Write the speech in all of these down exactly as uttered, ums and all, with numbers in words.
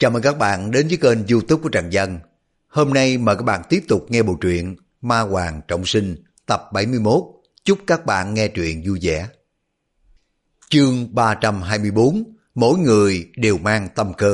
Chào mừng các bạn đến với kênh YouTube của Trần Dân. Hôm nay mời các bạn tiếp tục nghe bộ truyện Ma Hoàng Trọng Sinh tập bảy mươi mốt. Chúc các bạn nghe truyện vui vẻ. Chương ba trăm hai mươi bốn. Mỗi người đều mang tâm cơ.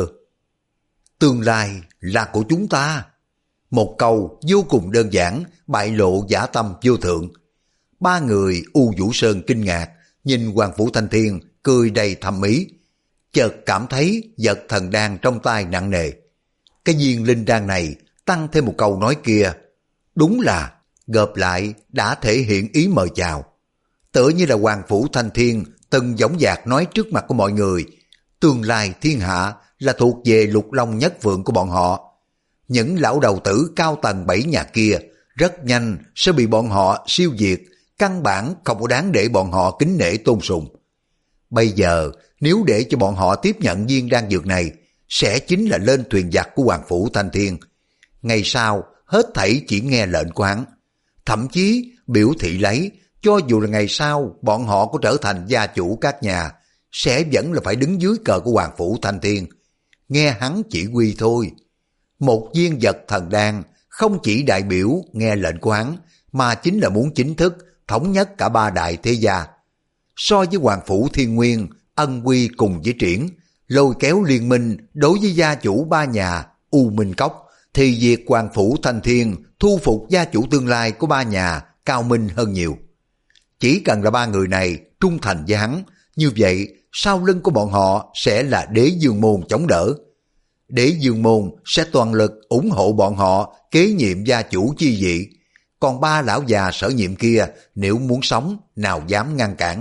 Tương lai là của chúng ta. Một câu vô cùng đơn giản, bại lộ dã tâm vô thượng. Ba người U Vũ Sơn kinh ngạc, nhìn Hoàng Phủ Thanh Thiên cười đầy thâm ý. Chợt cảm thấy vật thần đan trong tay nặng nề. Cái viên linh đan này tăng thêm một câu nói kia, đúng là gộp lại đã thể hiện ý mời chào. Tựa như là Hoàng Phủ Thanh Thiên từng dõng dạc nói trước mặt của mọi người, tương lai thiên hạ là thuộc về Lục Long Nhất Phượng của bọn họ. Những lão đầu tử cao tầng bảy nhà kia rất nhanh sẽ bị bọn họ siêu diệt, căn bản không có đáng để bọn họ kính nể tôn sùng. Bây giờ nếu để cho bọn họ tiếp nhận viên đan dược này, sẽ chính là lên thuyền giặc của Hoàng Phủ Thanh Thiên. Ngày sau hết thảy chỉ nghe lệnh của hắn. Thậm chí biểu thị lấy, cho dù là ngày sau bọn họ có trở thành gia chủ các nhà, sẽ vẫn là phải đứng dưới cờ của Hoàng Phủ Thanh Thiên, nghe hắn chỉ huy thôi. Một viên vật thần đan không chỉ đại biểu nghe lệnh của hắn, mà chính là muốn chính thức thống nhất cả ba đại thế gia. So với Hoàng Phủ Thiên Nguyên, ân quy cùng với triển, lôi kéo liên minh đối với gia chủ ba nhà U Minh Cốc, thì việc Hoàng Phủ Thanh Thiên thu phục gia chủ tương lai của ba nhà cao minh hơn nhiều. Chỉ cần là ba người này trung thành với hắn, như vậy sau lưng của bọn họ sẽ là Đế Dương Môn chống đỡ. Đế Dương Môn sẽ toàn lực ủng hộ bọn họ kế nhiệm gia chủ chi vị. Còn ba lão già Sở Nhiệm kia nếu muốn sống, nào dám ngăn cản.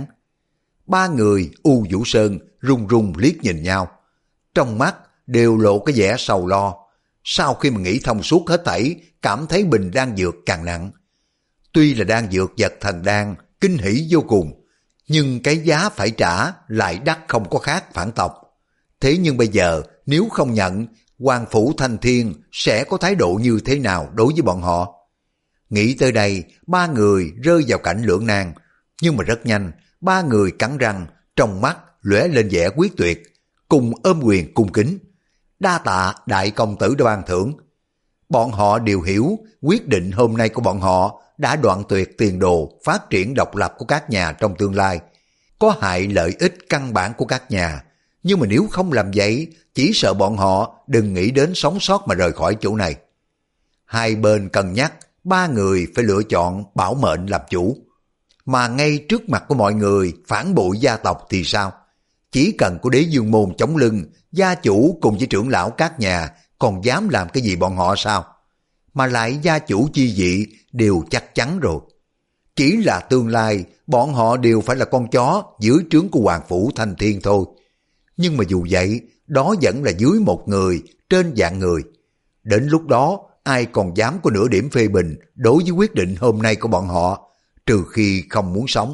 Ba người U Vũ Sơn run run liếc nhìn nhau, trong mắt đều lộ cái vẻ sầu lo. Sau khi mà nghĩ thông suốt hết thảy, cảm thấy bình đan dược càng nặng. Tuy là đan dược vật thần đan kinh hỉ vô cùng, nhưng cái giá phải trả lại đắt không có khác phản tộc. Thế nhưng bây giờ nếu không nhận, Hoàng Phủ Thanh Thiên sẽ có thái độ như thế nào đối với bọn họ? Nghĩ tới đây, ba người rơi vào cảnh lưỡng nan, nhưng mà rất nhanh, ba người cắn răng, trong mắt lóe lên vẻ quyết tuyệt, cùng ôm quyền cung kính. Đa tạ đại công tử đã ban thưởng. Bọn họ đều hiểu quyết định hôm nay của bọn họ đã đoạn tuyệt tiền đồ phát triển độc lập của các nhà trong tương lai, có hại lợi ích căn bản của các nhà. Nhưng mà nếu không làm vậy, chỉ sợ bọn họ đừng nghĩ đến sống sót mà rời khỏi chỗ này. Hai bên cân nhắc, ba người phải lựa chọn bảo mệnh làm chủ. Mà ngay trước mặt của mọi người phản bội gia tộc thì sao? Chỉ cần có Đế Dương Môn chống lưng, gia chủ cùng với trưởng lão các nhà còn dám làm cái gì bọn họ sao? Mà lại gia chủ chi vị đều chắc chắn rồi. Chỉ là tương lai bọn họ đều phải là con chó dưới trướng của Hoàng Phủ Thanh Thiên thôi. Nhưng mà dù vậy, đó vẫn là dưới một người trên vạn người. Đến lúc đó ai còn dám có nửa điểm phê bình đối với quyết định hôm nay của bọn họ, trừ khi không muốn sống.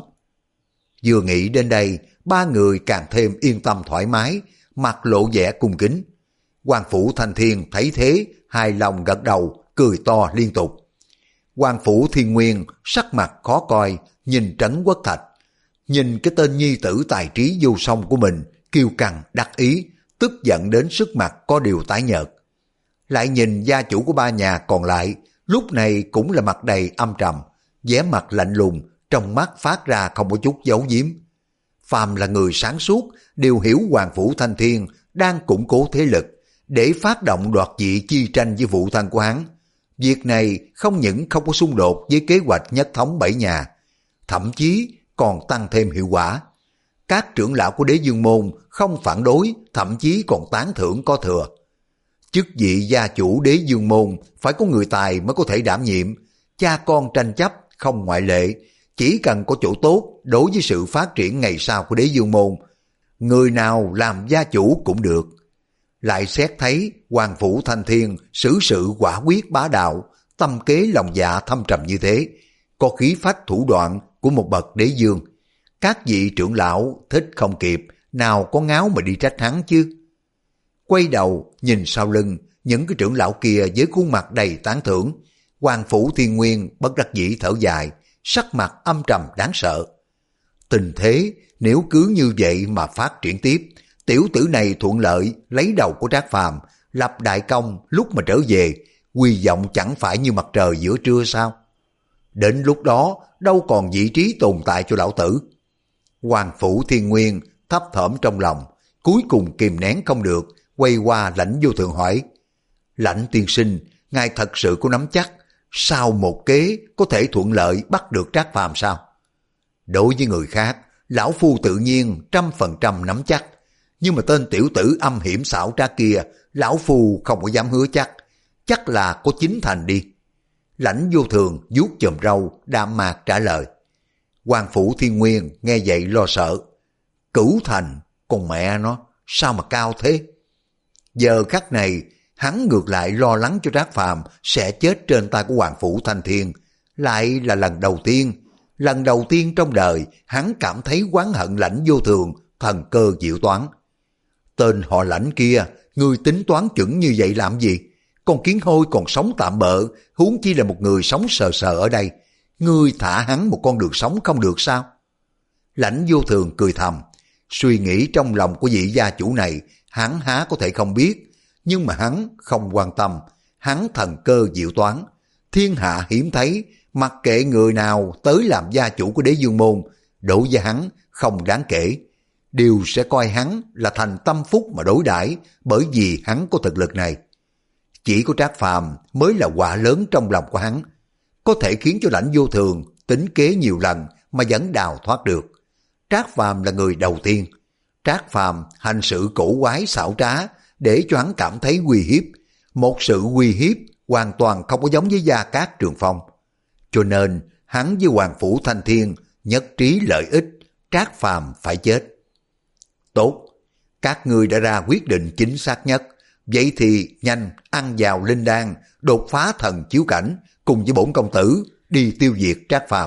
Vừa nghĩ đến đây, ba người càng thêm yên tâm thoải mái, mặt lộ vẻ cung kính. Hoàng Phủ Thanh Thiên thấy thế, hài lòng gật đầu, cười to liên tục. Hoàng Phủ Thiên Nguyên sắc mặt khó coi, nhìn Trấn Quốc Thạch, nhìn cái tên nhi tử tài trí vô song của mình, kiêu căng đắc ý, tức giận đến sức mặt có điều tái nhợt. Lại nhìn gia chủ của ba nhà còn lại, lúc này cũng là mặt đầy âm trầm, vẻ mặt lạnh lùng, trong mắt phát ra không có chút giấu giếm. Phàm là người sáng suốt đều hiểu Hoàng Phủ Thanh Thiên đang củng cố thế lực để phát động đoạt vị chi tranh với phụ thân của hắn. Việc này không những không có xung đột với kế hoạch nhất thống bảy nhà, thậm chí còn tăng thêm hiệu quả. Các trưởng lão của Đế Dương Môn không phản đối, thậm chí còn tán thưởng có thừa. Chức vị gia chủ Đế Dương Môn phải có người tài mới có thể đảm nhiệm, cha con tranh chấp không ngoại lệ. Chỉ cần có chỗ tốt đối với sự phát triển ngày sau của Đế Dương Môn, người nào làm gia chủ cũng được. Lại xét thấy Hoàng Phủ Thanh Thiên xử sự quả quyết bá đạo, tâm kế lòng dạ thâm trầm như thế, có khí phách thủ đoạn của một bậc đế dương. Các vị trưởng lão thích không kịp, nào có ngáo mà đi trách hắn chứ. Quay đầu nhìn sau lưng, những cái trưởng lão kia với khuôn mặt đầy tán thưởng. Hoàng Phủ Thiên Nguyên bất đắc dĩ thở dài, sắc mặt âm trầm đáng sợ. Tình thế nếu cứ như vậy mà phát triển tiếp, tiểu tử này thuận lợi lấy đầu của Trác Phàm, lập đại công lúc mà trở về, quy vọng chẳng phải như mặt trời giữa trưa sao? Đến lúc đó đâu còn vị trí tồn tại cho lão tử. Hoàng Phủ Thiên Nguyên thấp thỏm trong lòng, cuối cùng kìm nén không được, quay qua Lãnh Vô Thượng hỏi: Lãnh tiên sinh, ngài thật sự có nắm chắc sau một kế có thể thuận lợi bắt được Trác Phàm sao? Đối với người khác, lão phu tự nhiên trăm phần trăm nắm chắc, nhưng mà tên tiểu tử âm hiểm xảo trá kia, lão phu không có dám hứa chắc, chắc là có chín thành đi. Lãnh Vô Thường vuốt chòm râu, đạm mạc trả lời. Hoàng Phủ Thiên Nguyên nghe vậy lo sợ. Cửu thành, con mẹ nó, sao mà cao thế? Giờ khắc này, hắn ngược lại lo lắng cho Trác Phàm sẽ chết trên tay của Hoàng Phủ Thanh Thiên. Lại là lần đầu tiên, lần đầu tiên trong đời hắn cảm thấy oán hận Lãnh Vô Thường, thần cơ diệu toán. Tên họ Lãnh kia, người tính toán chuẩn như vậy làm gì? Con kiến hôi còn sống tạm bợ, huống chi là một người sống sờ sờ ở đây. Ngươi thả hắn một con đường sống không được sao? Lãnh Vô Thường cười thầm, suy nghĩ trong lòng của vị gia chủ này, hắn há có thể không biết, nhưng mà hắn không quan tâm, hắn thần cơ diệu toán, thiên hạ hiếm thấy, mặc kệ người nào tới làm gia chủ của Đế Dương Môn, đối với hắn không đáng kể, đều sẽ coi hắn là thành tâm phúc mà đối đãi, bởi vì hắn có thực lực này. Chỉ có Trác Phàm mới là quả lớn trong lòng của hắn, có thể khiến cho Lãnh Vô Thường tính kế nhiều lần mà vẫn đào thoát được. Trác Phàm là người đầu tiên. Trác Phàm hành sự cổ quái xảo trá để cho hắn cảm thấy uy hiếp, một sự uy hiếp hoàn toàn không có giống với Gia Cát Trường Phong. Cho nên hắn với Hoàng Phủ Thanh Thiên nhất trí lợi ích, Trác Phàm phải chết. Tốt, các ngươi đã ra quyết định chính xác nhất, vậy thì nhanh ăn vào linh đan, đột phá thần chiếu cảnh, cùng với bổn công tử đi tiêu diệt Trác Phàm.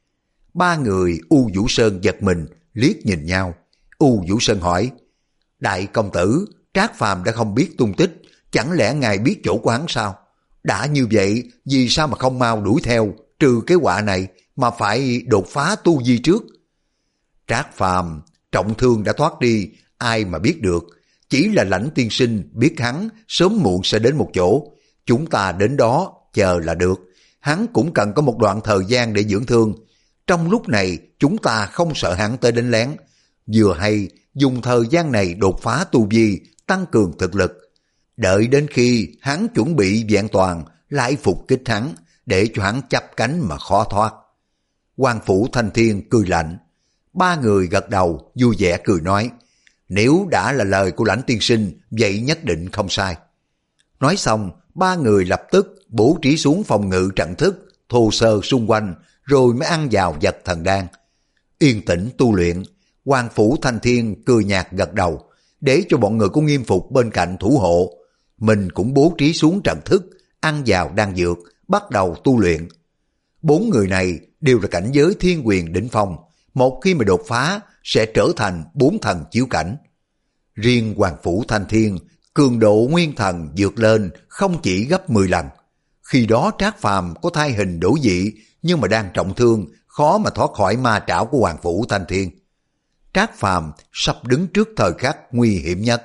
Ba người U Vũ Sơn giật mình, liếc nhìn nhau. U Vũ Sơn hỏi: Đại công tử, Trác Phàm đã không biết tung tích, chẳng lẽ ngài biết chỗ của hắn sao? Đã như vậy, vì sao mà không mau đuổi theo, trừ cái họa này, mà phải đột phá tu vi trước? Trác Phàm trọng thương đã thoát đi, ai mà biết được. Chỉ là Lãnh tiên sinh biết hắn sớm muộn sẽ đến một chỗ, chúng ta đến đó chờ là được. Hắn cũng cần có một đoạn thời gian để dưỡng thương. Trong lúc này chúng ta không sợ hắn tới đánh lén, vừa hay dùng thời gian này đột phá tu vi, tăng cường thực lực. Đợi đến khi hắn chuẩn bị vẹn toàn, lại phục kích hắn, để cho hắn chắp cánh mà khó thoát. Hoàng Phủ Thanh Thiên cười lạnh. Ba người gật đầu vui vẻ cười nói: Nếu đã là lời của Lãnh tiên sinh, vậy nhất định không sai. Nói xong, ba người lập tức bố trí xuống phòng ngự trận thức, thô sơ xung quanh, rồi mới ăn vào vật thần đan. Yên tĩnh tu luyện, Hoàng Phủ Thanh Thiên cười nhạt gật đầu, để cho bọn người của Nghiêm Phục bên cạnh thủ hộ. Mình cũng bố trí xuống trận thức, ăn vào đan dược, bắt đầu tu luyện. Bốn người này đều là cảnh giới thiên quyền đỉnh phong, một khi mà đột phá sẽ trở thành bốn thần chiếu cảnh. Riêng Hoàng Phủ Thanh Thiên, cường độ nguyên thần vượt lên không chỉ gấp mười lần. Khi đó Trác Phàm có thai hình đổi dị, nhưng mà đang trọng thương, khó mà thoát khỏi ma trảo của Hoàng Phủ Thanh Thiên. Trác Phàm sắp đứng trước thời khắc nguy hiểm nhất.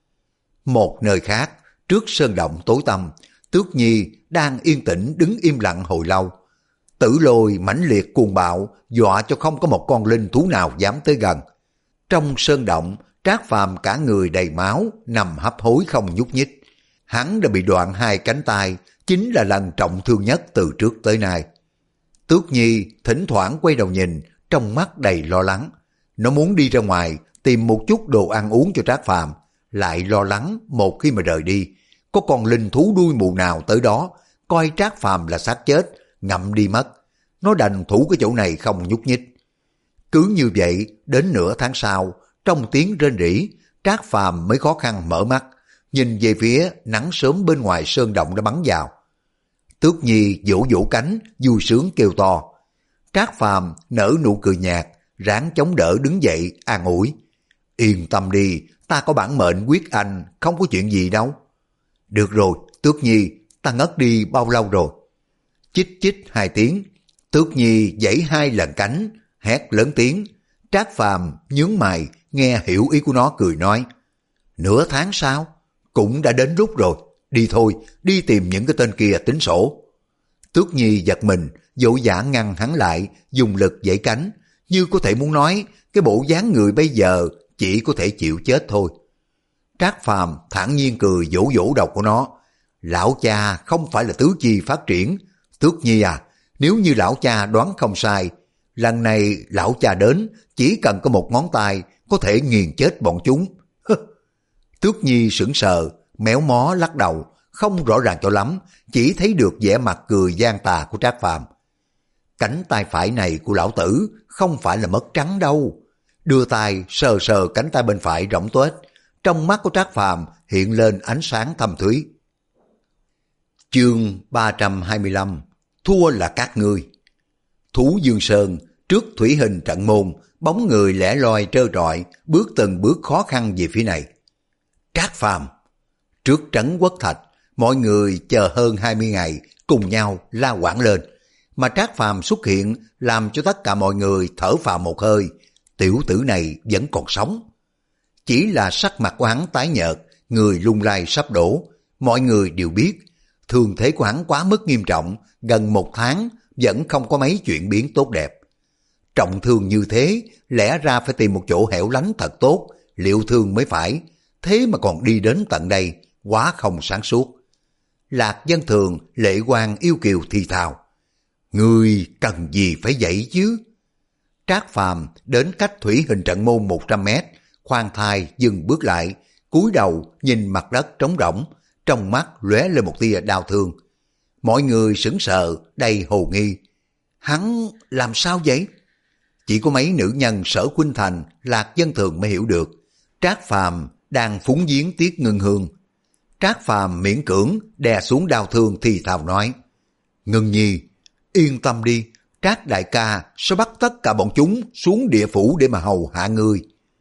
Một nơi khác, trước sơn động tối tăm, Tước Nhi đang yên tĩnh đứng im lặng hồi lâu. Tử Lôi mãnh liệt cuồng bạo, dọa cho không có một con linh thú nào dám tới gần. Trong sơn động, Trác Phàm cả người đầy máu, nằm hấp hối không nhúc nhích. Hắn đã bị đoạn hai cánh tay, chính là lần trọng thương nhất từ trước tới nay. Tước Nhi thỉnh thoảng quay đầu nhìn, trong mắt đầy lo lắng. Nó muốn đi ra ngoài tìm một chút đồ ăn uống cho Trác Phàm, lại lo lắng một khi mà rời đi, có con linh thú đuôi mù nào tới đó, coi Trác Phàm là xác chết, ngậm đi mất. Nó đành thủ cái chỗ này không nhúc nhích. Cứ như vậy, đến nửa tháng sau, trong tiếng rên rỉ, Trác Phàm mới khó khăn mở mắt, nhìn về phía nắng sớm bên ngoài sơn động đã bắn vào. Tước Nhi vỗ vỗ cánh, vui sướng kêu to. Trác Phàm nở nụ cười nhạt, ráng chống đỡ đứng dậy, an ủi. Yên tâm đi, ta có bản mệnh quyết anh, không có chuyện gì đâu. Được rồi, Tước Nhi, ta ngất đi bao lâu rồi? Chích chích hai tiếng, Tước Nhi giãy hai lần cánh, hét lớn tiếng. Trác Phàm nhướng mày, nghe hiểu ý của nó cười nói. Nửa tháng sau? cũng đã đến lúc rồi, đi thôi, đi tìm những cái tên kia tính sổ. Tước Nhi giật mình, vội vã ngăn hắn lại, dùng lực giãy cánh, như có thể muốn nói cái bộ dáng người bây giờ chỉ có thể chịu chết thôi. Trác Phàm thản nhiên cười vỗ vỗ đầu của nó. Lão cha không phải là tứ chi phát triển. Tước Nhi à, nếu như lão cha đoán không sai, lần này lão cha đến chỉ cần có một ngón tay có thể nghiền chết bọn chúng. Tước Nhi sững sờ, méo mó lắc đầu, không rõ ràng cho lắm, chỉ thấy được vẻ mặt cười gian tà của Trác Phàm. Cánh tay phải này của lão tử không phải là mất trắng đâu. Đưa tay sờ sờ cánh tay bên phải rỗng tuếch, trong mắt của Trác Phàm hiện lên ánh sáng thâm thúy. Chương ba trăm hai mươi lăm, thua là các ngươi. Thú Dương Sơn, trước thủy hình trận môn, bóng người lẻ loi trơ trọi, bước từng bước khó khăn về phía này. Trác Phàm. Trước trấn Quốc Thạch, mọi người chờ hơn hai mươi ngày, cùng nhau la quảng lên. Mà Trác Phàm xuất hiện làm cho tất cả mọi người thở phào một hơi, tiểu tử này vẫn còn sống. Chỉ là sắc mặt của hắn tái nhợt, người lung lay sắp đổ. Mọi người đều biết, thương thế của hắn quá mức nghiêm trọng, gần một tháng vẫn không có mấy chuyển biến tốt đẹp. Trọng thương như thế, lẽ ra phải tìm một chỗ hẻo lánh thật tốt, liệu thương mới phải. Thế mà còn đi đến tận đây, quá không sáng suốt. Lạc Dân Thường lệ quan yêu kiều thì thào. Ngươi cần gì phải vậy chứ? Trác Phàm đến cách thủy hình trận môn một trăm mét, khoan thai dừng bước lại, cúi đầu nhìn mặt đất trống rỗng, trong mắt lóe lên một tia đau thương. Mọi người sững sờ, đầy hồ nghi. Hắn làm sao vậy? Chỉ có mấy nữ nhân Sở Khuynh Thành, Lạc Dân Thường mới hiểu được. Trác Phàm đang phúng viếng Tiết Ngân Hương. Trác Phàm miễn cưỡng đè xuống đau thương thì thào nói. Ngân Nhi, yên tâm đi, Trác đại ca sẽ bắt tất cả bọn chúng xuống địa phủ để mà hầu hạ ngươi.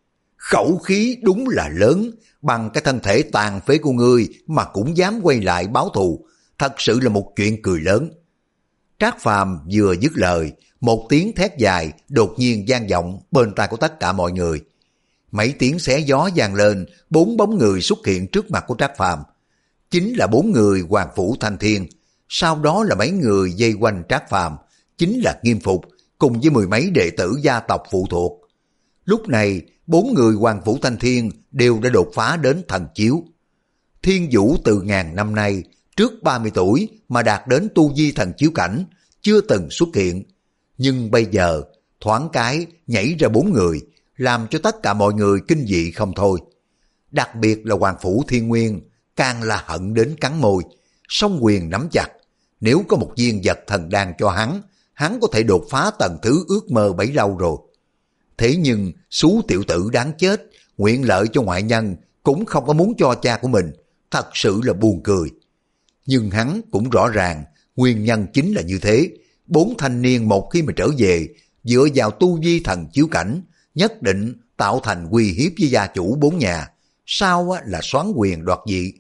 Khẩu khí đúng là lớn, bằng cái thân thể tàn phế của ngươi mà cũng dám quay lại báo thù, thật sự là một chuyện cười lớn. Trác Phàm vừa dứt lời, một tiếng thét dài đột nhiên vang vọng bên tai của tất cả mọi người. Mấy tiếng xé gió vang lên, bốn bóng người xuất hiện trước mặt của Trác Phàm. Chính là bốn người Hoàng Phủ Thanh Thiên, sau đó là mấy người vây quanh Trác Phàm, chính là Nghiêm Phục cùng với mười mấy đệ tử gia tộc phụ thuộc. Lúc này, bốn người Hoàng Phủ Thanh Thiên đều đã đột phá đến thần chiếu. Thiên Vũ từ ngàn năm nay, trước ba mươi tuổi mà đạt đến tu vi thần chiếu cảnh, chưa từng xuất hiện. Nhưng bây giờ, thoáng cái nhảy ra bốn người, làm cho tất cả mọi người kinh dị không thôi. Đặc biệt là Hoàng Phủ Thiên Nguyên, càng là hận đến cắn môi, song quyền nắm chặt. Nếu có một viên vật thần đan cho hắn, hắn có thể đột phá tầng thứ ước mơ bấy lâu rồi. Thế nhưng, xú tiểu tử đáng chết, nguyện lợi cho ngoại nhân, cũng không có muốn cho cha của mình, thật sự là buồn cười. Nhưng hắn cũng rõ ràng, nguyên nhân chính là như thế. Bốn thanh niên một khi mà trở về, dựa vào tu vi thần chiếu cảnh, nhất định tạo thành uy hiếp với gia chủ bốn nhà, sau là xoán quyền đoạt vị.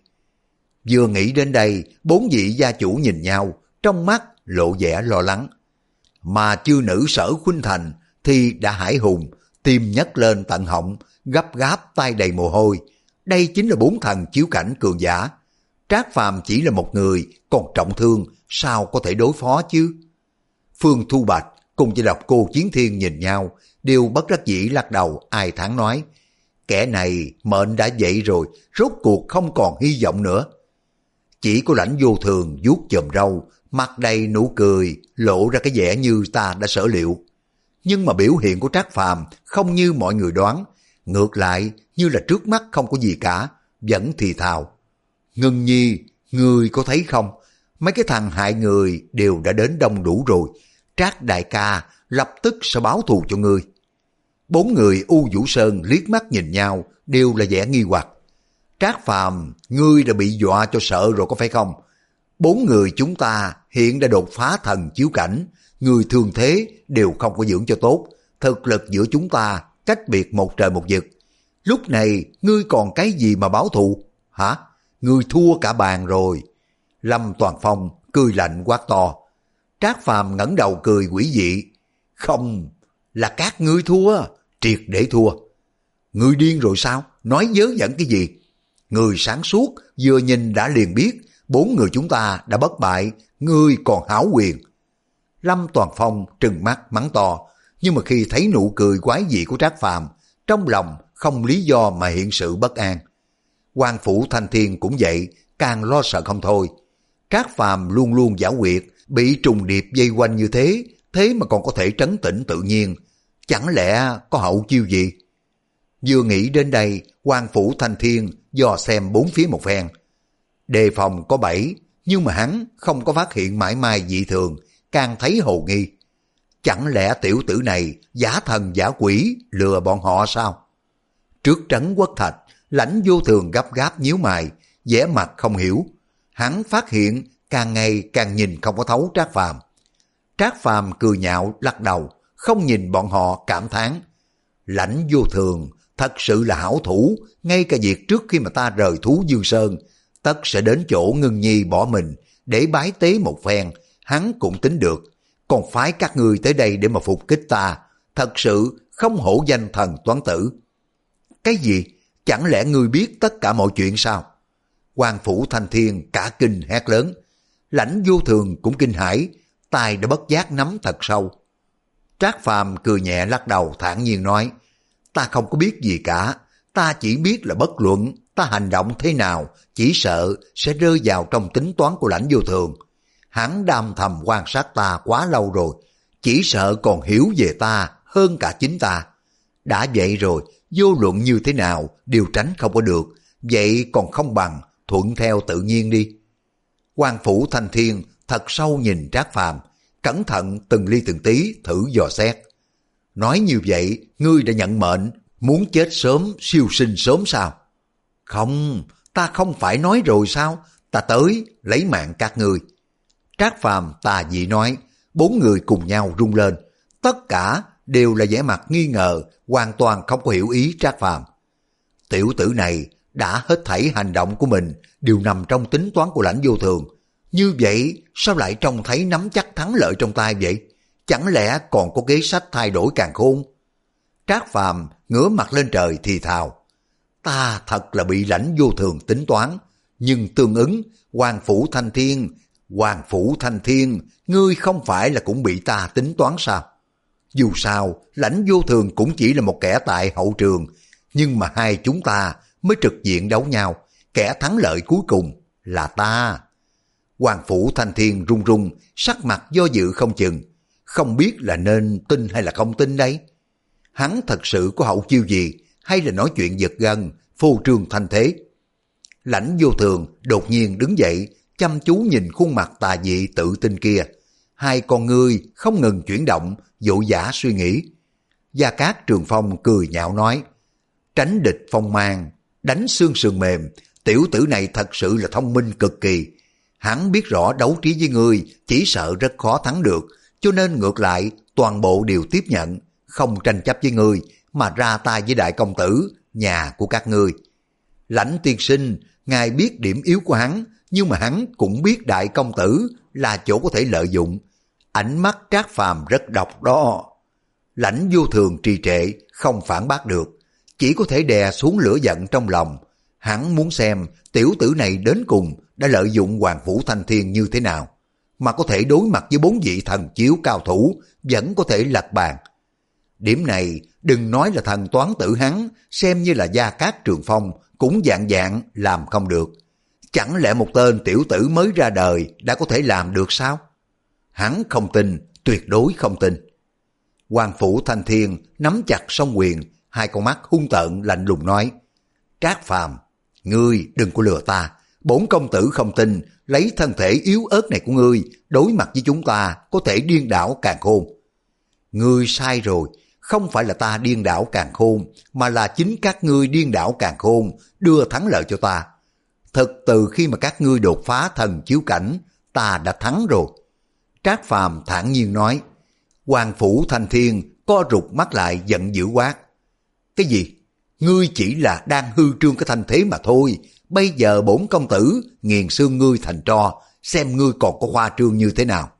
Vừa nghĩ đến đây, bốn vị gia chủ nhìn nhau, trong mắt lộ vẻ lo lắng. Mà chư nữ Sở Khuynh Thành thì đã hải hùng, tim nhấc lên tận họng, gấp gáp tay đầy mồ hôi. Đây chính là bốn thần chiếu cảnh cường giả. Trác Phàm chỉ là một người, còn trọng thương, sao có thể đối phó chứ? Phương Thu Bạch cùng với Độc Cô Chiến Thiên nhìn nhau, đều bất đắc dĩ lắc đầu ai thán nói. Kẻ này mệnh đã vậy rồi, rốt cuộc không còn hy vọng nữa. Chỉ có Lãnh Vô Thường vuốt chòm râu, mặt đầy nụ cười, lộ ra cái vẻ như ta đã sở liệu. Nhưng mà biểu hiện của Trác Phàm không như mọi người đoán, ngược lại như là trước mắt không có gì cả, vẫn thì thào. Ngân Nhi, ngươi có thấy không? Mấy cái thằng hại người đều đã đến đông đủ rồi. Trác đại ca lập tức sẽ báo thù cho ngươi. Bốn người U Vũ Sơn liếc mắt nhìn nhau, đều là vẻ nghi hoặc. Trác Phàm, ngươi đã bị dọa cho sợ rồi có phải không? Bốn người chúng ta hiện đã đột phá thần chiếu cảnh, người thường thế đều không có dưỡng cho tốt, thực lực giữa chúng ta cách biệt một trời một vực. Lúc này ngươi còn cái gì mà báo thù? Hả? Ngươi thua cả bàn rồi. Lâm Toàn Phong cười lạnh quát to. Trác Phàm ngẩng đầu cười quỷ dị. Không, là các ngươi thua, triệt để thua. Ngươi điên rồi sao? Nói vớ vẩn cái gì? Người sáng suốt vừa nhìn đã liền biết bốn người chúng ta đã bất bại, ngươi còn hảo quyền. Lâm Toàn Phong trừng mắt mắng to, nhưng mà khi thấy nụ cười quái dị của Trác Phàm, trong lòng không lý do mà hiện sự bất an. Quan Phủ Thanh Thiên cũng vậy, càng lo sợ không thôi. Trác Phàm luôn luôn giả quyệt, bị trùng điệp dây quanh như thế, thế mà còn có thể trấn tĩnh tự nhiên, chẳng lẽ có hậu chiêu gì? Vừa nghĩ đến đây, Quan Phủ Thanh Thiên dò xem bốn phía một phen. Đề phòng có bảy, nhưng mà hắn không có phát hiện mãi mai dị thường, càng thấy hồ nghi. Chẳng lẽ tiểu tử này giả thần giả quỷ lừa bọn họ sao? Trước trấn Quốc Thạch, Lãnh Vô Thường gấp gáp nhíu mày, vẻ mặt không hiểu. Hắn phát hiện càng ngày càng nhìn không có thấu Trác Phàm. Trác Phàm cười nhạo lắc đầu, không nhìn bọn họ cảm thán. Lãnh Vô Thường thật sự là hảo thủ, ngay cả việc trước khi mà ta rời Thú Dương Sơn, tất sẽ đến chỗ Ngưng Nhi bỏ mình để bái tế một phen, hắn cũng tính được. Còn phái các ngươi tới đây để mà phục kích ta, thật sự không hổ danh thần toán tử. Cái gì? Chẳng lẽ ngươi biết tất cả mọi chuyện sao? Quan Phủ Thanh Thiên cả kinh hét lớn. Lãnh Vô Thường cũng kinh hãi, tay đã bất giác nắm thật sâu. Trác Phàm cười nhẹ lắc đầu thản nhiên nói, ta không có biết gì cả, ta chỉ biết là bất luận ta hành động thế nào, chỉ sợ sẽ rơi vào trong tính toán của Lãnh Vô Thường. Hắn đam thầm quan sát ta quá lâu rồi, chỉ sợ còn hiểu về ta hơn cả chính ta. Đã vậy rồi, vô luận như thế nào đều tránh không có được, vậy còn không bằng thuận theo tự nhiên đi. Quan Phủ Thanh Thiên thật sâu nhìn Trác Phàm, cẩn thận từng ly từng tí thử dò xét. Nói như vậy, ngươi đã nhận mệnh, muốn chết sớm, siêu sinh sớm sao? Không, ta không phải nói rồi sao? Ta tới lấy mạng các ngươi. Trác Phàm tà dị nói, bốn người cùng nhau rung lên, tất cả đều là vẻ mặt nghi ngờ, hoàn toàn không có hiểu ý Trác Phàm. Tiểu tử này đã hết thảy hành động của mình đều nằm trong tính toán của Lãnh Vô Thường, như vậy sao lại trông thấy nắm chắc thắng lợi trong tay vậy? Chẳng lẽ còn có kế sách thay đổi càn khôn? Trác Phàm ngửa mặt lên trời thì thào, ta thật là bị Lãnh Vô Thường tính toán, nhưng tương ứng Hoàng Phủ Thanh Thiên, Hoàng Phủ Thanh Thiên, ngươi không phải là cũng bị ta tính toán sao? Dù sao, Lãnh Vô Thường cũng chỉ là một kẻ tại hậu trường, nhưng mà hai chúng ta mới trực diện đấu nhau, kẻ thắng lợi cuối cùng là ta. Hoàng Phủ Thanh Thiên run run, sắc mặt do dự không chừng, không biết là nên tin hay là không tin đấy. Hắn thật sự có hậu chiêu gì, hay là nói chuyện giật gân, phô trương thanh thế? Lãnh Vô Thường đột nhiên đứng dậy, chăm chú nhìn khuôn mặt tà dị tự tin kia. Hai con ngươi không ngừng chuyển động, vội vã suy nghĩ. Gia Cát Trường Phong cười nhạo nói, tránh địch phong mang, đánh xương sườn mềm, tiểu tử này thật sự là thông minh cực kỳ. Hắn biết rõ đấu trí với ngươi chỉ sợ rất khó thắng được, cho nên ngược lại toàn bộ đều tiếp nhận, không tranh chấp với ngươi mà ra tay với đại công tử, nhà của các ngươi. Lãnh tiên sinh, ngài biết điểm yếu của hắn, nhưng mà hắn cũng biết đại công tử là chỗ có thể lợi dụng. Ánh mắt Trác Phàm rất độc đó. Lãnh Vô Thường trì trệ, không phản bác được, chỉ có thể đè xuống lửa giận trong lòng. Hắn muốn xem tiểu tử này đến cùng đã lợi dụng Hoàng Phủ Thanh Thiên như thế nào, mà có thể đối mặt với bốn vị thần chiếu cao thủ, vẫn có thể lật bàn. Điểm này đừng nói là thần toán tử hắn, xem như là Gia Cát Trường Phong cũng dạng dạng làm không được. Chẳng lẽ một tên tiểu tử mới ra đời đã có thể làm được sao? Hắn không tin, tuyệt đối không tin. Hoàng Phủ Thanh Thiên nắm chặt song quyền, hai con mắt hung tợn lạnh lùng nói, Trác Phàm, ngươi đừng có lừa ta, bổn công tử không tin lấy thân thể yếu ớt này của ngươi đối mặt với chúng ta có thể điên đảo càn khôn. Ngươi sai rồi, không phải là ta điên đảo càn khôn, mà là chính các ngươi điên đảo càn khôn đưa thắng lợi cho ta. Thật từ khi mà các ngươi đột phá thần chiếu cảnh, ta đã thắng rồi. Trác Phàm thản nhiên nói. Hoàng Phủ Thanh Thiên co rụt mắt lại giận dữ quát. Cái gì? Ngươi chỉ là đang hư trương cái thanh thế mà thôi. Bây giờ bổn công tử nghiền xương ngươi thành tro, xem ngươi còn có khoa trương như thế nào.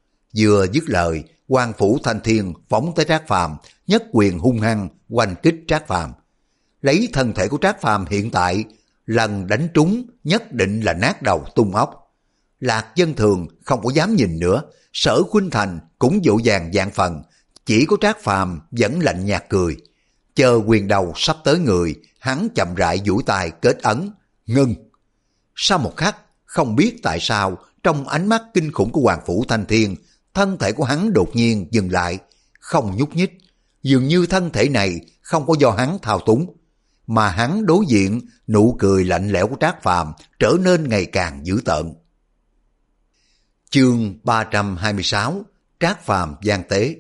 Vừa dứt lời, Hoàng Phủ Thanh Thiên phóng tới Trác Phàm, nhất quyền hung hăng oanh kích Trác Phàm. Lấy thân thể của Trác Phàm hiện tại, lần đánh trúng nhất định là nát đầu tung óc. Lạc Dân Thường không có dám nhìn nữa, Sở Khuynh Thành cũng dỗ dàng dạng phần, chỉ có Trác Phàm vẫn lạnh nhạt cười. Chờ quyền đầu sắp tới người, hắn chậm rãi duỗi tay kết ấn, ngưng. Sau một khắc, không biết tại sao, trong ánh mắt kinh khủng của Hoàng Phủ Thanh Thiên, thân thể của hắn đột nhiên dừng lại, không nhúc nhích. Dường như thân thể này không có do hắn thao túng, mà hắn đối diện nụ cười lạnh lẽo của Trác Phàm trở nên ngày càng dữ tợn. Chương ba trăm hai mươi sáu, Trác Phàm gian tế.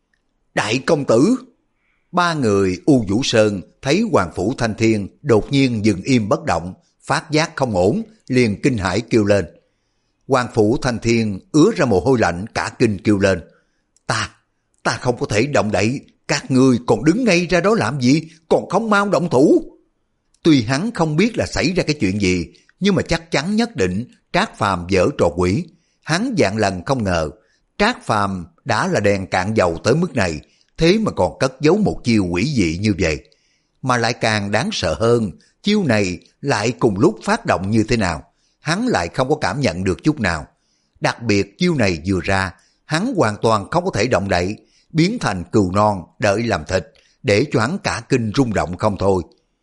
Đại công tử! Ba người U Vũ Sơn thấy Hoàng Phủ Thanh Thiên đột nhiên dừng im bất động, phát giác không ổn, liền kinh hãi kêu lên. Hoàng Phủ Thanh Thiên ứa ra mồ hôi lạnh, cả kinh kêu lên. Ta, ta không có thể động đậy, các ngươi còn đứng ngay ra đó làm gì, còn không mau động thủ. Tuy hắn không biết là xảy ra cái chuyện gì, nhưng mà chắc chắn nhất định Trác Phàm dở trò quỷ. Hắn vạn lần không ngờ, Trác Phàm đã là đèn cạn dầu tới mức này, thế mà còn cất giấu một chiêu quỷ dị như vậy. Mà lại càng đáng sợ hơn, chiêu này lại cùng lúc phát động như thế nào, hắn lại không có cảm nhận được chút nào. Đặc biệt chiêu này vừa ra, hắn hoàn toàn không có thể động đậy, biến thành cừu non đợi làm thịt, để cho hắn cả kinh rung động không thôi.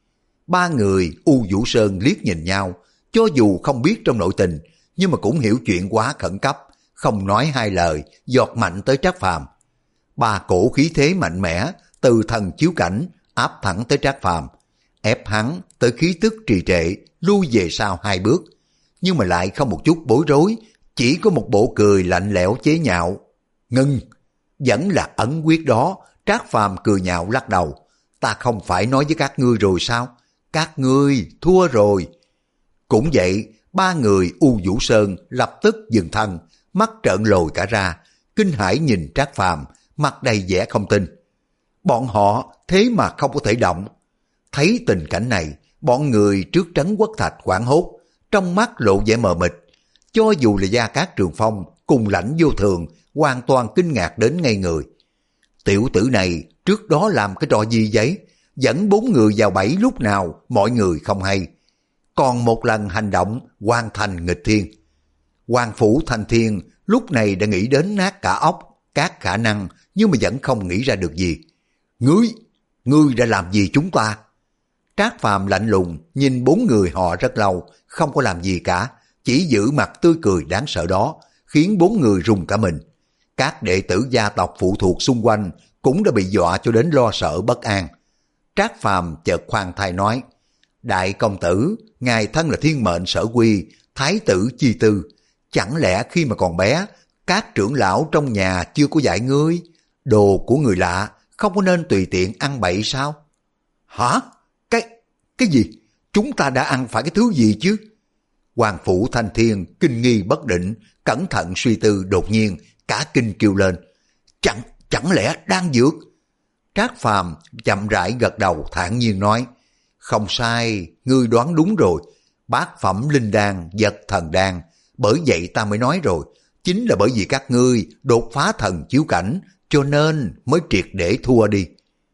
Ba người U Vũ Sơn liếc nhìn nhau, cho dù không biết trong nội tình, nhưng mà cũng hiểu chuyện quá khẩn cấp, không nói hai lời, giọt mạnh tới Trác Phàm. Ba cổ khí thế mạnh mẽ từ thần chiếu cảnh áp thẳng tới Trác Phàm, ép hắn tới khí tức trì trệ, lui về sau hai bước, nhưng mà lại không một chút bối rối, chỉ có một bộ cười lạnh lẽo chế nhạo. Ngưng! Vẫn là ấn quyết đó. Trác Phàm cười nhạo lắc đầu. Ta không phải nói với các ngươi rồi sao? Các ngươi thua rồi. Cũng vậy, ba người U Vũ Sơn lập tức dừng thân, mắt trợn lồi cả ra, kinh hãi nhìn Trác Phàm, mặt đầy vẻ không tin. Bọn họ thế mà không có thể động. Thấy tình cảnh này, bọn người trước Trấn Quốc Thạch hoảng hốt, trong mắt lộ vẻ mờ mịt. Cho dù là Gia Cát Trường Phong cùng Lãnh Vô Thường, hoàn toàn kinh ngạc đến ngây người. Tiểu tử này trước đó làm cái trò gì vậy? Dẫn bốn người vào bẫy lúc nào mọi người không hay. Còn một lần hành động hoàn thành nghịch thiên. Hoàng Phủ Thanh Thiên lúc này đã nghĩ đến nát cả óc, các khả năng, nhưng mà vẫn không nghĩ ra được gì. Ngươi, ngươi đã làm gì chúng ta? Trác Phàm lạnh lùng nhìn bốn người họ rất lâu, không có làm gì cả, chỉ giữ mặt tươi cười đáng sợ đó, khiến bốn người rùng cả mình. Các đệ tử gia tộc phụ thuộc xung quanh cũng đã bị dọa cho đến lo sợ bất an. Trác Phàm chợt khoan thai nói, đại công tử, ngài thân là thiên mệnh sở quy, thái tử chi tư, chẳng lẽ khi mà còn bé, các trưởng lão trong nhà chưa có dạy ngươi, đồ của người lạ không có nên tùy tiện ăn bậy sao? Hả? Cái, cái gì? Chúng ta đã ăn phải cái thứ gì chứ? Hoàng Phủ Thanh Thiên kinh nghi bất định, cẩn thận suy tư, đột nhiên cả kinh kêu lên. Chẳng, chẳng lẽ đang dược? Trác Phàm chậm rãi gật đầu thản nhiên nói, không sai, ngươi đoán đúng rồi, bát phẩm linh đan, vật thần đan, bởi vậy ta mới nói rồi, chính là bởi vì các ngươi đột phá thần chiếu cảnh, cho nên mới triệt để thua đi.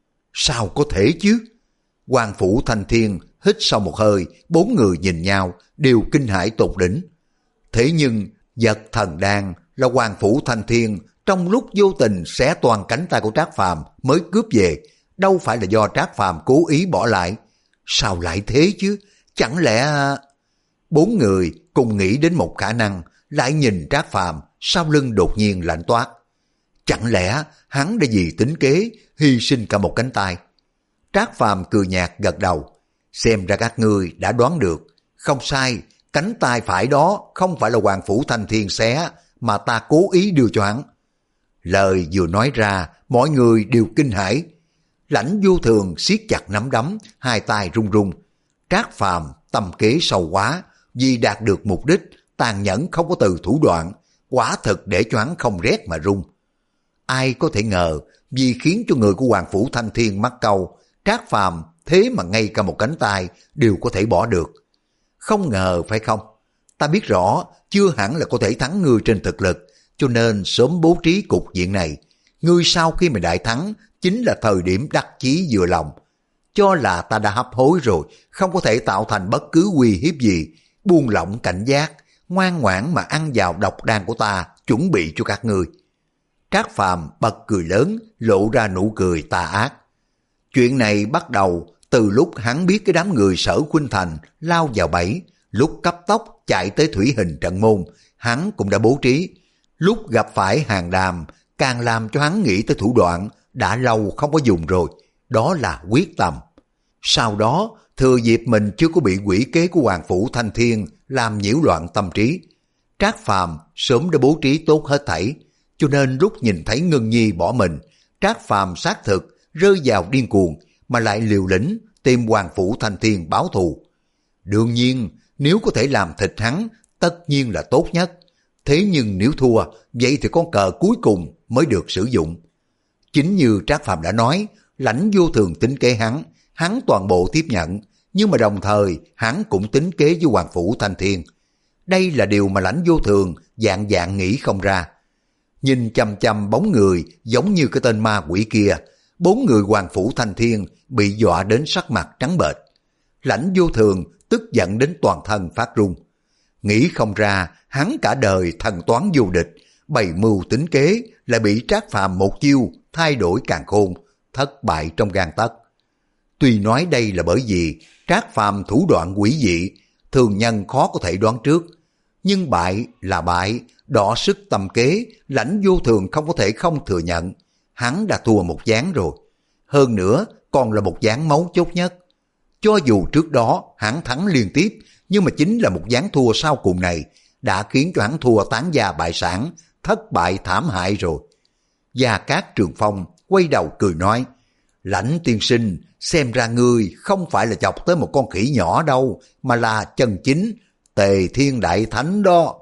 Sao có thể chứ? Hoàng Phủ Thanh Thiên hít sau một hơi, bốn người nhìn nhau đều kinh hãi tột đỉnh. Thế nhưng vật thần đan là Hoàng Phủ Thanh Thiên trong lúc vô tình xé toàn cánh tay của Trác Phàm mới cướp về, đâu phải là do Trác Phàm cố ý bỏ lại. Sao lại thế chứ? Chẳng lẽ... Bốn người cùng nghĩ đến một khả năng, lại nhìn Trác Phàm sau lưng đột nhiên lạnh toát. Chẳng lẽ hắn đã vì tính kế hy sinh cả một cánh tay? Trác Phàm cười nhạt gật đầu. Xem ra các ngươi đã đoán được. Không sai, cánh tay phải đó không phải là Hoàng Phủ Thanh Thiên xé, mà ta cố ý đưa cho hắn. Lời vừa nói ra, mọi người đều kinh hãi. Lãnh Vô Thường siết chặt nắm đấm, hai tay run run. Trác Phàm tâm kế sâu quá, vì đạt được mục đích, tàn nhẫn không có từ thủ đoạn, quả thực để cho hắn không rét mà run. Ai có thể ngờ, vì khiến cho người của Hoàng Phủ Thanh Thiên mắc câu, Trác Phàm thế mà ngay cả một cánh tay đều có thể bỏ được. Không ngờ phải không? Ta biết rõ, chưa hẳn là có thể thắng ngươi trên thực lực, cho nên sớm bố trí cục diện này. Ngươi sau khi mà đại thắng, chính là thời điểm đắc chí vừa lòng. cho là ta đã hấp hối rồi, không có thể tạo thành bất cứ uy hiếp gì, buông lỏng cảnh giác, ngoan ngoãn mà ăn vào độc đan của ta, chuẩn bị cho các ngươi. Trác Phàm bật cười lớn, lộ ra nụ cười tà ác. Chuyện này bắt đầu từ lúc hắn biết cái đám người Sở Khuynh Thành lao vào bẫy, lúc cấp tốc chạy tới thủy hình trận môn, hắn cũng đã bố trí. Lúc gặp phải Hàng Đàm, càng làm cho hắn nghĩ tới thủ đoạn đã lâu không có dùng rồi, đó là quyết tâm. Sau đó, thừa dịp mình chưa có bị quỷ kế của Hoàng Phủ Thanh Thiên làm nhiễu loạn tâm trí, Trác Phàm sớm đã bố trí tốt hết thảy, cho nên lúc nhìn thấy Ngân Nhi bỏ mình, Trác Phàm xác thực rơi vào điên cuồng, mà lại liều lĩnh tìm Hoàng Phủ Thanh Thiên báo thù. Đương nhiên, nếu có thể làm thịt hắn, tất nhiên là tốt nhất. Thế nhưng nếu thua, vậy thì con cờ cuối cùng mới được sử dụng. Chính như Trác Phàm đã nói, Lãnh Vô Thường tính kế hắn, hắn toàn bộ tiếp nhận, nhưng mà đồng thời hắn cũng tính kế với Hoàng Phủ Thanh Thiên. Đây là điều mà Lãnh Vô Thường dạng dạng nghĩ không ra. Nhìn chăm chăm bóng người giống như cái tên ma quỷ kia, bốn người Hoàng Phủ Thanh Thiên bị dọa đến sắc mặt trắng bệch. Lãnh Vô Thường tức giận đến toàn thân phát run. Nghĩ không ra hắn cả đời thần toán vô địch, bày mưu tính kế lại bị Trác Phàm một chiêu thay đổi càn khôn, thất bại trong gang tấc. Tuy nói đây là bởi vì Trác Phàm thủ đoạn quỷ dị, thường nhân khó có thể đoán trước, nhưng bại là bại, đọ sức tâm kế, Lãnh Vô Thường không có thể không thừa nhận, hắn đã thua một ván rồi. Hơn nữa còn là một ván mấu chốt nhất. Cho dù trước đó hắn thắng liên tiếp, nhưng mà chính là một ván thua sau cùng này đã khiến cho hắn thua tán gia bại sản, thất bại thảm hại rồi. Gia Cát Trường Phong quay đầu cười nói, Lãnh tiên sinh, xem ra ngươi không phải là chọc tới một con khỉ nhỏ đâu, mà là chân chính Tề Thiên Đại Thánh đó.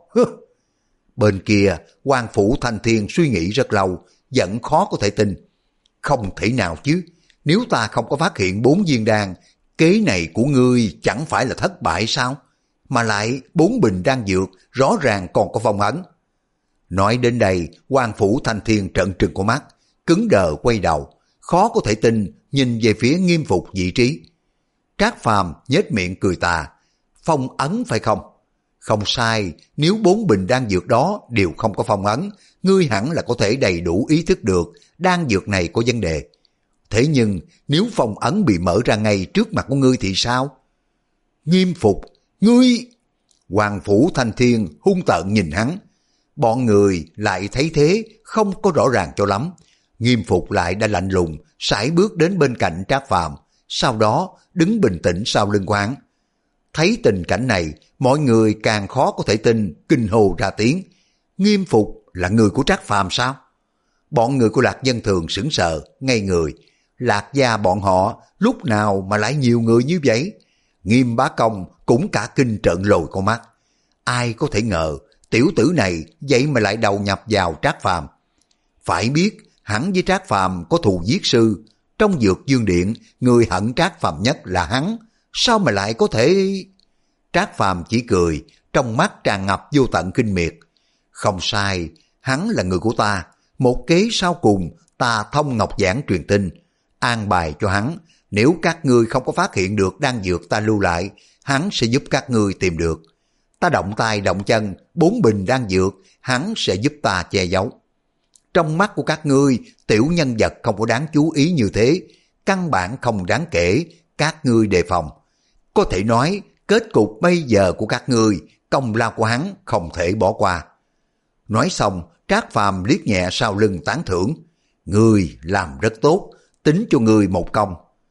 Bên kia, Hoàng Phủ Thanh Thiên suy nghĩ rất lâu, vẫn khó có thể tin. Không thể nào chứ, nếu ta không có phát hiện bốn viên đan, kế này của ngươi chẳng phải là thất bại sao? Mà lại bốn bình đan dược rõ ràng còn có phong ấn. Nói đến đây, Hoàng Phủ Thanh Thiên trợn trừng con mắt, cứng đờ quay đầu, khó có thể tin nhìn về phía Nghiêm Phục vị trí. Trác Phàm nhếch miệng cười tà, phong ấn phải không? Không sai, nếu bốn bình đan dược đó đều không có phong ấn, ngươi hẳn là có thể đầy đủ ý thức được đan dược này có vấn đề. Thế nhưng nếu phong ấn bị mở ra ngay trước mặt của ngươi thì sao? Nghiêm Phục, ngươi... Hoàng Phủ Thanh Thiên hung tợn nhìn hắn. Bọn người lại thấy thế không có rõ ràng cho lắm. Nghiêm Phục lại đã lạnh lùng sải bước đến bên cạnh Trác Phàm, sau đó đứng bình tĩnh sau lưng quán. Thấy tình cảnh này, mọi người càng khó có thể tin, kinh hô ra tiếng. Nghiêm Phục là người của Trác Phàm sao? Bọn người của Lạc Dân Thường sững sờ, ngây người. Lạc gia bọn họ lúc nào mà lại nhiều người như vậy? Nghiêm Bá Công cũng cả kinh trợn lồi con mắt. Ai có thể ngờ tiểu tử này vậy mà lại đầu nhập vào Trác Phàm. Phải biết hắn với Trác Phàm có thù giết sư, trong Dược Dương Điện người hận Trác Phàm nhất là hắn, sao mà lại có thể... Trác Phàm chỉ cười, trong mắt tràn ngập vô tận kinh miệt. Không sai, hắn là người của ta, một kế sau cùng ta thông ngọc giảng truyền tin, an bài cho hắn, nếu các ngươi không có phát hiện được đan dược ta lưu lại, hắn sẽ giúp các ngươi tìm được. Ta động tay động chân, bốn bình đan dược, hắn sẽ giúp ta che giấu. Trong mắt của các ngươi, tiểu nhân vật không có đáng chú ý như thế, căn bản không đáng kể, các ngươi đề phòng. Có thể nói, kết cục bây giờ của các ngươi, công lao của hắn không thể bỏ qua. Nói xong, Trác Phàm liếc nhẹ sau lưng tán thưởng. Ngươi làm rất tốt, tính cho ngươi một công.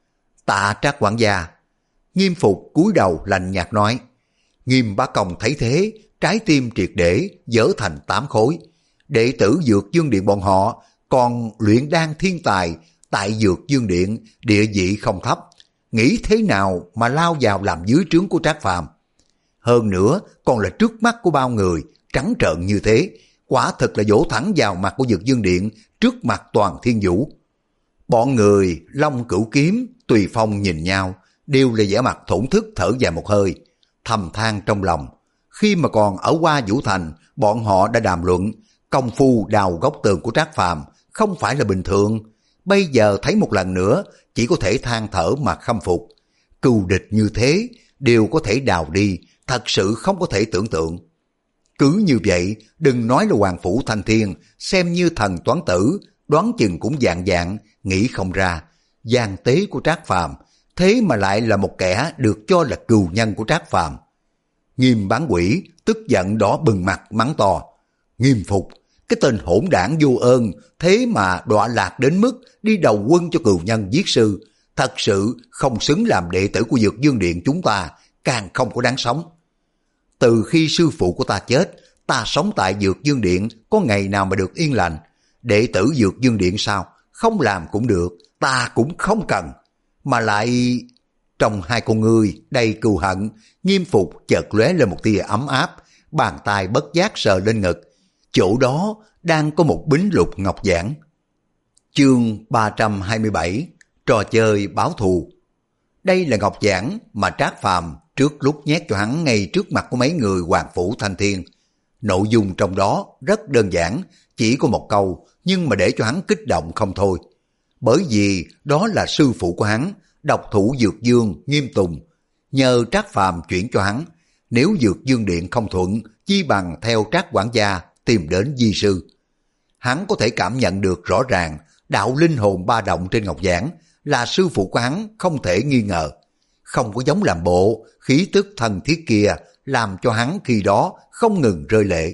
Tạ Trác quản gia. Nghiêm Phục cúi đầu lạnh nhạt nói. Nghiêm Bá Công thấy thế, trái tim triệt để dỡ thành tám khối. Đệ tử Dược Dương Điện bọn họ còn luyện đan thiên tài, tại Dược Dương Điện địa vị không thấp, nghĩ thế nào mà lao vào làm dưới trướng của Trác Phàm. Hơn nữa còn là trước mắt của bao người, trắng trợn như thế, quả thực là vỗ thẳng vào mặt của Dược Dương Điện trước mặt toàn thiên vũ. Bọn người Long Cửu Kiếm, Tùy Phong nhìn nhau, đều là vẻ mặt thổn thức thở dài một hơi, thầm than trong lòng. Khi mà còn ở Hoa Vũ Thành, bọn họ đã đàm luận công phu đào góc tường của Trác Phàm không phải là bình thường. bây giờ thấy một lần nữa chỉ có thể than thở mà khâm phục. Cừu địch như thế đều có thể đào đi, thật sự không có thể tưởng tượng. Cứ như vậy, đừng nói là Hoàng Phủ Thanh Thiên, xem như thần toán tử, đoán chừng cũng dạng dạng, nghĩ không ra. Gian tế của Trác Phàm, thế mà lại là một kẻ được cho là cừu nhân của Trác Phàm. Nghiêm Bán Quỷ tức giận đỏ bừng mặt mắng to. Nghiêm Phục, cái tên hỗn đảng vô ơn, thế mà đọa lạc đến mức đi đầu quân cho cừu nhân giết sư, thật sự không xứng làm đệ tử của Dược Dương Điện chúng ta, càng không có đáng sống. Từ khi sư phụ của ta chết, ta sống tại Dược Dương Điện có ngày nào mà được yên lành. Đệ tử Dược Dương Điện sao? Không làm cũng được, ta cũng không cần. Mà lại... Trong hai con ngươi đầy cừu hận, Nghiêm Phục chợt lóe lên một tia ấm áp, bàn tay bất giác sờ lên ngực. Chỗ đó đang có một bính lục ngọc giản. Chương ba trăm hai mươi bảy, trò chơi báo thù. Đây là ngọc giản mà Trác Phàm trước lúc nhét cho hắn ngay trước mặt của mấy người Hoàng Phủ Thanh Thiên. Nội dung trong đó rất đơn giản, chỉ có một câu, nhưng mà để cho hắn kích động không thôi. Bởi vì đó là sư phụ của hắn, độc thủ Dược Dương Nghiêm Tùng, nhờ Trác Phàm chuyển cho hắn. Nếu Dược Dương Điện không thuận, chi bằng theo Trác quản gia tìm đến di sư. Hắn có thể cảm nhận được rõ ràng đạo linh hồn ba động trên ngọc giản là sư phụ của hắn, không thể nghi ngờ. Không có giống làm bộ, khí tức thân thiết kia làm cho hắn khi đó không ngừng rơi lệ.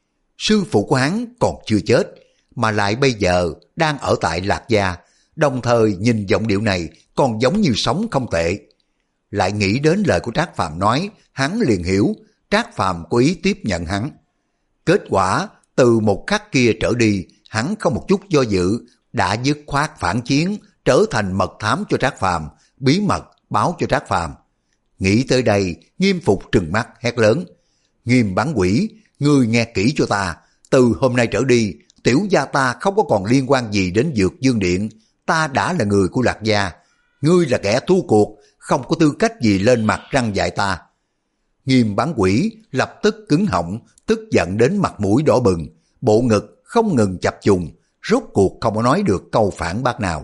Sư phụ của hắn còn chưa chết, mà lại bây giờ đang ở tại Lạc Gia, đồng thời nhìn giọng điệu này còn giống như sống không tệ. Lại nghĩ đến lời của Trác Phàm nói, hắn liền hiểu Trác Phàm có ý tiếp nhận hắn. Kết quả, từ một khắc kia trở đi, hắn không một chút do dự, đã dứt khoát phản chiến, trở thành mật thám cho Trác Phàm, bí mật báo cho Trác Phàm. Nghĩ tới đây, Nghiêm Phục trừng mắt hét lớn. Nghiêm Bán Quỷ, ngươi nghe kỹ cho ta, từ hôm nay trở đi, tiểu gia ta không có còn liên quan gì đến Dược Dương Điện, ta đã là người của Lạc Gia, ngươi là kẻ thua cuộc, không có tư cách gì lên mặt răng dạy ta. Nghiêm Bán Quỷ lập tức cứng họng, tức giận đến mặt mũi đỏ bừng, bộ ngực không ngừng chập trùng, rốt cuộc không có nói được câu phản bác nào.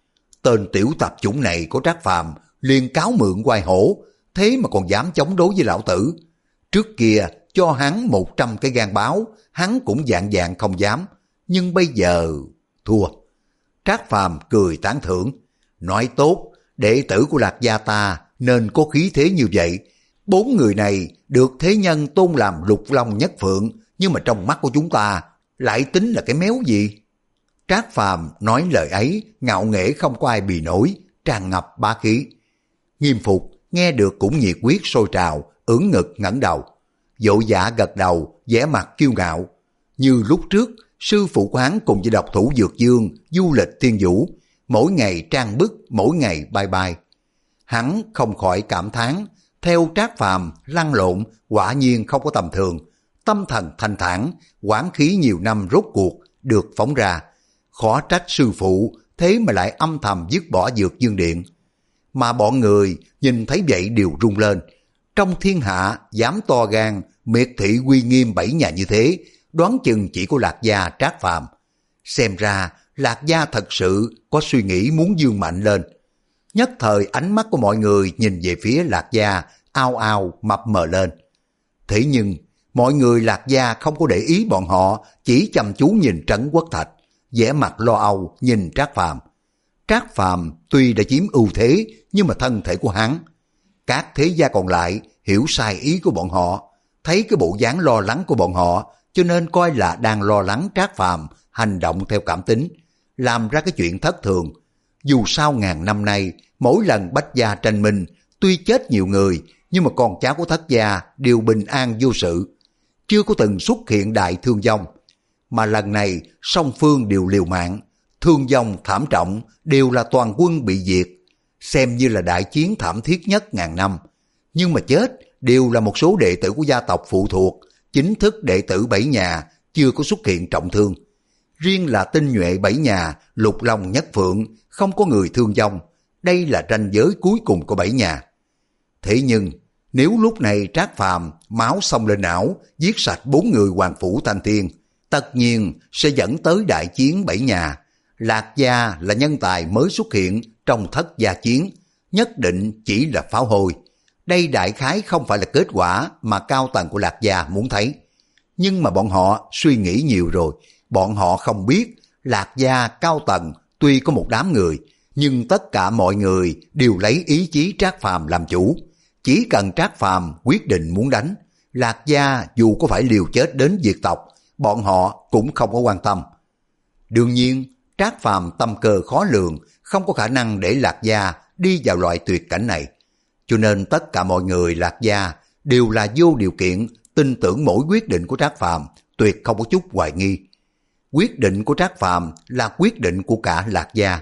Tên tiểu tạp chủng này của Trác Phàm liền cáo mượn oai hổ, thế mà còn dám chống đối với lão tử. Trước kia cho hắn một trăm cái gan báo, hắn cũng dạng dạng không dám, nhưng bây giờ thua. Trác Phàm cười tán thưởng, nói tốt, đệ tử của Lạc Gia ta nên có khí thế như vậy. Bốn người này được thế nhân tôn làm lục long nhất phượng, nhưng mà trong mắt của chúng ta lại tính là cái méo gì? Trác Phàm nói lời ấy ngạo nghễ không có ai bì nổi, tràn ngập bá khí. Nghiêm Phục nghe được cũng nhiệt huyết sôi trào, ưỡn ngực ngẩng đầu, vội vã gật đầu, vẻ mặt kiêu ngạo. Như lúc trước, sư phụ của hắn cùng với độc thủ Dược Dương du lịch thiên vũ, mỗi ngày trang bức, mỗi ngày bye bye. Hắn không khỏi cảm thán, theo Trác Phàm lăn lộn quả nhiên không có tầm thường, tâm thần thanh thản, quán khí nhiều năm rốt cuộc được phóng ra. Khó trách sư phụ thế mà lại âm thầm dứt bỏ Dược Dương Điện. Mà bọn người nhìn thấy vậy đều run lên. Trong thiên hạ dám to gan miệt thị uy nghiêm bảy nhà như thế, đoán chừng chỉ có Lạc Gia Trác Phàm. Xem ra Lạc Gia thật sự có suy nghĩ muốn dương mạnh lên. Nhất thời ánh mắt của mọi người nhìn về phía Lạc Gia ao ao mập mờ lên. Thế nhưng mọi người Lạc Gia không có để ý bọn họ, chỉ chăm chú nhìn Trấn Quốc Thạch, vẻ mặt lo âu nhìn Trác Phàm. Trác Phàm tuy đã chiếm ưu thế, nhưng mà thân thể của hắn, các thế gia còn lại hiểu sai ý của bọn họ, thấy cái bộ dáng lo lắng của bọn họ, cho nên coi là đang lo lắng Trác Phàm hành động theo cảm tính, làm ra cái chuyện thất thường. Dù sao ngàn năm nay, mỗi lần Bách gia tranh minh, tuy chết nhiều người, nhưng mà con cháu của Thất gia đều bình an vô sự, chưa có từng xuất hiện đại thương vong. Mà lần này song phương đều liều mạng, thương vong thảm trọng, đều là toàn quân bị diệt, xem như là đại chiến thảm thiết nhất ngàn năm. Nhưng mà chết đều là một số đệ tử của gia tộc phụ thuộc, chính thức đệ tử bảy nhà chưa có xuất hiện trọng thương. Riêng là tinh nhuệ bảy nhà, lục long nhất phượng, không có người thương vong. Đây là ranh giới cuối cùng của bảy nhà. Thế nhưng nếu lúc này Trác Phàm máu xông lên não, giết sạch bốn người Hoàng Phủ Thanh Thiên, tất nhiên sẽ dẫn tới đại chiến bảy nhà. Lạc Gia là nhân tài mới xuất hiện trong thất gia chiến, nhất định chỉ là pháo hôi. Đây đại khái không phải là kết quả mà cao tầng của Lạc Gia muốn thấy. Nhưng mà bọn họ suy nghĩ nhiều rồi, bọn họ không biết Lạc Gia cao tầng tuy có một đám người, nhưng tất cả mọi người đều lấy ý chí Trác Phàm làm chủ. Chỉ cần Trác Phàm quyết định muốn đánh, Lạc Gia dù có phải liều chết đến diệt tộc, bọn họ cũng không có quan tâm. Đương nhiên, Trác Phàm tâm cơ khó lường, không có khả năng để Lạc Gia đi vào loại tuyệt cảnh này. Cho nên tất cả mọi người Lạc Gia đều là vô điều kiện tin tưởng mỗi quyết định của Trác Phàm, tuyệt không có chút hoài nghi. Quyết định của Trác Phàm là quyết định của cả Lạc Gia.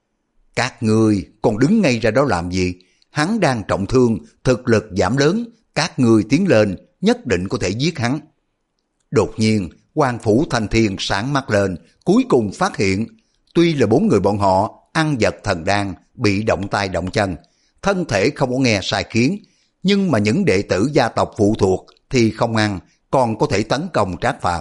Các ngươi còn đứng ngay ra đó làm gì? Hắn đang trọng thương, thực lực giảm lớn, các ngươi tiến lên nhất định có thể giết hắn. Đột nhiên, Hoàng Phủ Thanh Thiên sáng mắt lên, cuối cùng phát hiện, tuy là bốn người bọn họ ăn vật thần đan, bị động tay động chân, thân thể không có nghe sai khiến, nhưng mà những đệ tử gia tộc phụ thuộc thì không ăn, còn có thể tấn công Trác Phàm.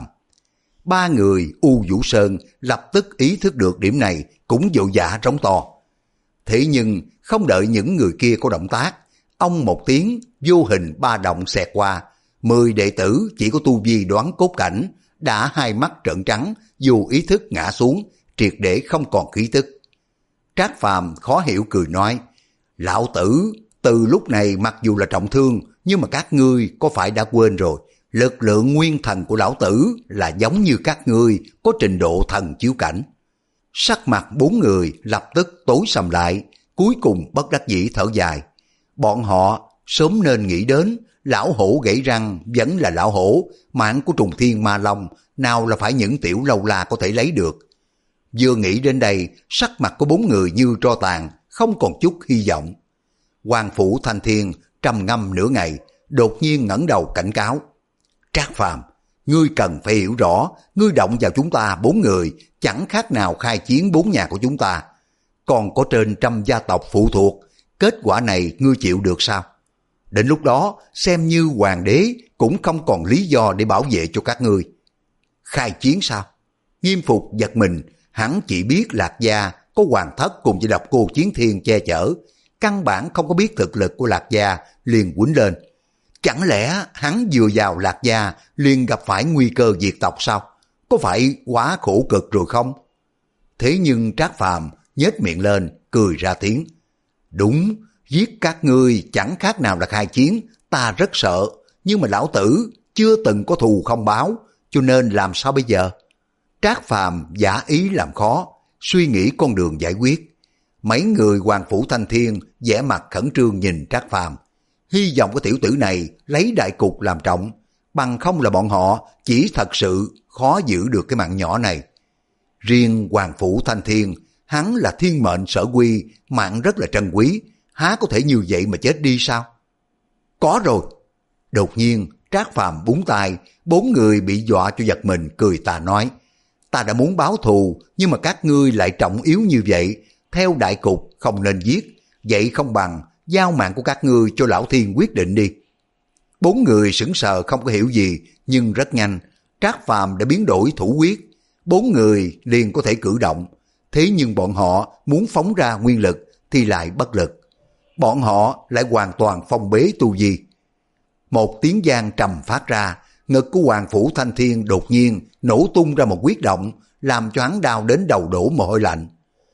Ba người U Vũ Sơn lập tức ý thức được điểm này, cũng vội vã rống to. Thế nhưng không đợi những người kia có động tác, ông một tiếng vô hình ba động xẹt qua, mười đệ tử chỉ có tu vi đoán cốt cảnh đã hai mắt trợn trắng, dù ý thức ngã xuống, triệt để không còn khí tức. Trác Phàm khó hiểu cười nói, lão tử từ lúc này mặc dù là trọng thương, nhưng mà các ngươi có phải đã quên rồi, lực lượng nguyên thần của lão tử là giống như các ngươi có trình độ thần chiếu cảnh. Sắc mặt bốn người lập tức tối sầm lại, cuối cùng bất đắc dĩ thở dài. Bọn họ sớm nên nghĩ đến, lão hổ gãy răng vẫn là lão hổ, mạng của trùng thiên ma long, nào là phải những tiểu lâu la có thể lấy được. Vừa nghĩ đến đây, sắc mặt của bốn người như tro tàn, không còn chút hy vọng. Hoàng Phủ Thanh Thiên trầm ngâm nửa ngày, đột nhiên ngẩng đầu cảnh cáo. Trác Phàm, ngươi cần phải hiểu rõ, ngươi động vào chúng ta bốn người, chẳng khác nào khai chiến bốn nhà của chúng ta. Còn có trên trăm gia tộc phụ thuộc, kết quả này ngươi chịu được sao? Đến lúc đó, xem như hoàng đế cũng không còn lý do để bảo vệ cho các ngươi. Khai chiến sao? Nghiêm Phục giật mình, hắn chỉ biết Lạc Gia có Hoàng Thất cùng với Độc Cô Chiến Thiên che chở, căn bản không có biết thực lực của Lạc Gia, liền quýnh lên. Chẳng lẽ hắn vừa vào Lạc Gia liền gặp phải nguy cơ diệt tộc sao? Có phải quá khổ cực rồi không? Thế nhưng Trác Phàm nhếch miệng lên, cười ra tiếng. Đúng, giết các ngươi chẳng khác nào là khai chiến, ta rất sợ, nhưng mà lão tử chưa từng có thù không báo, cho nên làm sao bây giờ? Trác Phàm giả ý làm khó, suy nghĩ con đường giải quyết. Mấy người Hoàng Phủ Thanh Thiên vẻ mặt khẩn trương nhìn Trác Phàm, hy vọng cái tiểu tử này lấy đại cục làm trọng, bằng không là bọn họ chỉ thật sự khó giữ được cái mạng nhỏ này. Riêng Hoàng Phủ Thanh Thiên, hắn là thiên mệnh sở quy, mạng rất là trân quý, há có thể như vậy mà chết đi sao? Có rồi. Đột nhiên Trác Phàm búng tay, bốn người bị dọa cho giật mình, cười tà nói, ta đã muốn báo thù, nhưng mà các ngươi lại trọng yếu như vậy, theo đại cục không nên giết, vậy không bằng giao mạng của các ngươi cho lão thiên quyết định đi. Bốn người sững sờ không có hiểu gì, nhưng rất nhanh Trác Phàm đã biến đổi thủ quyết, bốn người liền có thể cử động. Thế nhưng bọn họ muốn phóng ra nguyên lực thì lại bất lực, bọn họ lại hoàn toàn phong bế tu vi. Một tiếng vang trầm phát ra, ngực của Hoàng Phủ Thanh Thiên đột nhiên nổ tung ra một huyết động, làm cho hắn đau đến đầu đổ mồ hôi lạnh.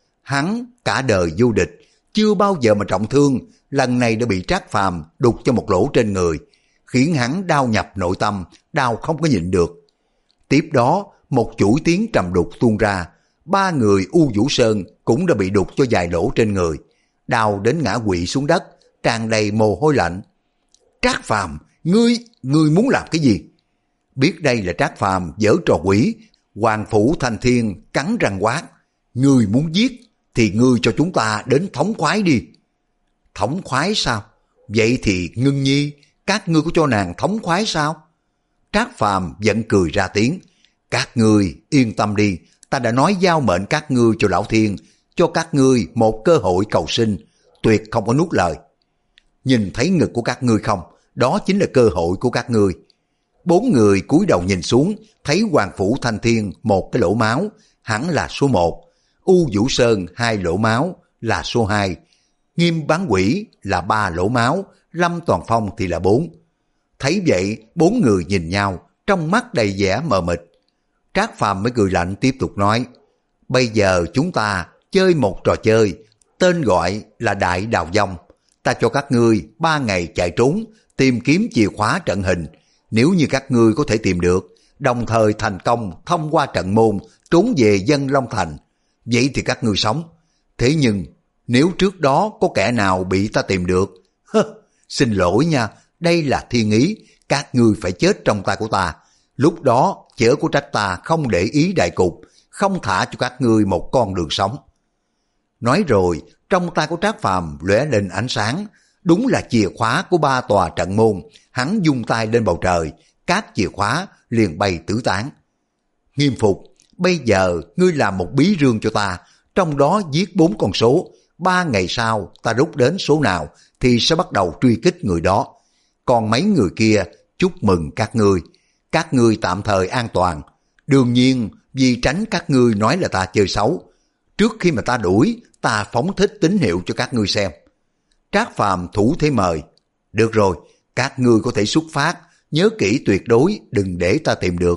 Hắn cả đời vô địch, chưa bao giờ mà trọng thương, lần này đã bị Trác Phàm đục cho một lỗ trên người, khiến hắn đau nhập nội tâm, đau không có nhịn được. Tiếp đó, một chuỗi tiếng trầm đục tuôn ra, ba người U Vũ Sơn cũng đã bị đục cho vài lỗ trên người, đau đến ngã quỵ xuống đất, tràn đầy mồ hôi lạnh. Trác Phàm, ngươi, ngươi muốn làm cái gì? Biết đây là Trác Phàm giở trò quỷ, Hoàng Phủ Thanh Thiên cắn răng quát, ngươi muốn giết thì ngươi cho chúng ta đến thống khoái đi. Thống khoái sao? Vậy thì Ngưng Nhi, các ngươi có cho nàng thống khoái sao? Trác Phàm giận cười ra tiếng, các ngươi yên tâm đi, ta đã nói giao mệnh các ngươi cho lão thiên, cho các ngươi một cơ hội cầu sinh, tuyệt không có nuốt lời. Nhìn thấy ngực của các ngươi không? Đó chính là cơ hội của các ngươi. Bốn người cúi đầu nhìn xuống, thấy Hoàng Phủ Thanh Thiên một cái lỗ máu, hẳn là số một. U Vũ Sơn hai lỗ máu là số hai, Nghiêm Bán Quỷ là ba lỗ máu, Lâm Toàn Phong thì là bốn. Thấy vậy, bốn người nhìn nhau, trong mắt đầy vẻ mờ mịt. Trác Phàm mới cười lạnh tiếp tục nói, bây giờ chúng ta chơi một trò chơi, tên gọi là Đại Đào Vong. Ta cho các ngươi ba ngày chạy trốn, tìm kiếm chìa khóa trận hình. Nếu như các ngươi có thể tìm được, đồng thời thành công thông qua trận môn, trốn về Dân Long Thành, vậy thì các ngươi sống. Thế nhưng, nếu trước đó có kẻ nào bị ta tìm được, hơ, xin lỗi nha, đây là thiên ý, các ngươi phải chết trong tay của ta. Lúc đó, chớ có trách ta không để ý đại cục, không thả cho các ngươi một con đường sống. Nói rồi, trong tay của Trác Phàm lóe lên ánh sáng, đúng là chìa khóa của ba tòa trận môn. Hắn vung tay lên bầu trời, các chìa khóa liền bay tứ tán. Nghiêm Phục, bây giờ ngươi làm một bí rương cho ta, trong đó viết bốn con số. Ba ngày sau ta rút đến số nào thì sẽ bắt đầu truy kích người đó. Còn mấy người kia, chúc mừng các ngươi, các ngươi tạm thời an toàn. Đương nhiên, vì tránh các ngươi nói là ta chơi xấu, trước khi mà ta đuổi, ta phóng thích tín hiệu cho các ngươi xem. Trác Phàm thủ thế mời, được rồi, các ngươi có thể xuất phát, nhớ kỹ tuyệt đối đừng để ta tìm được.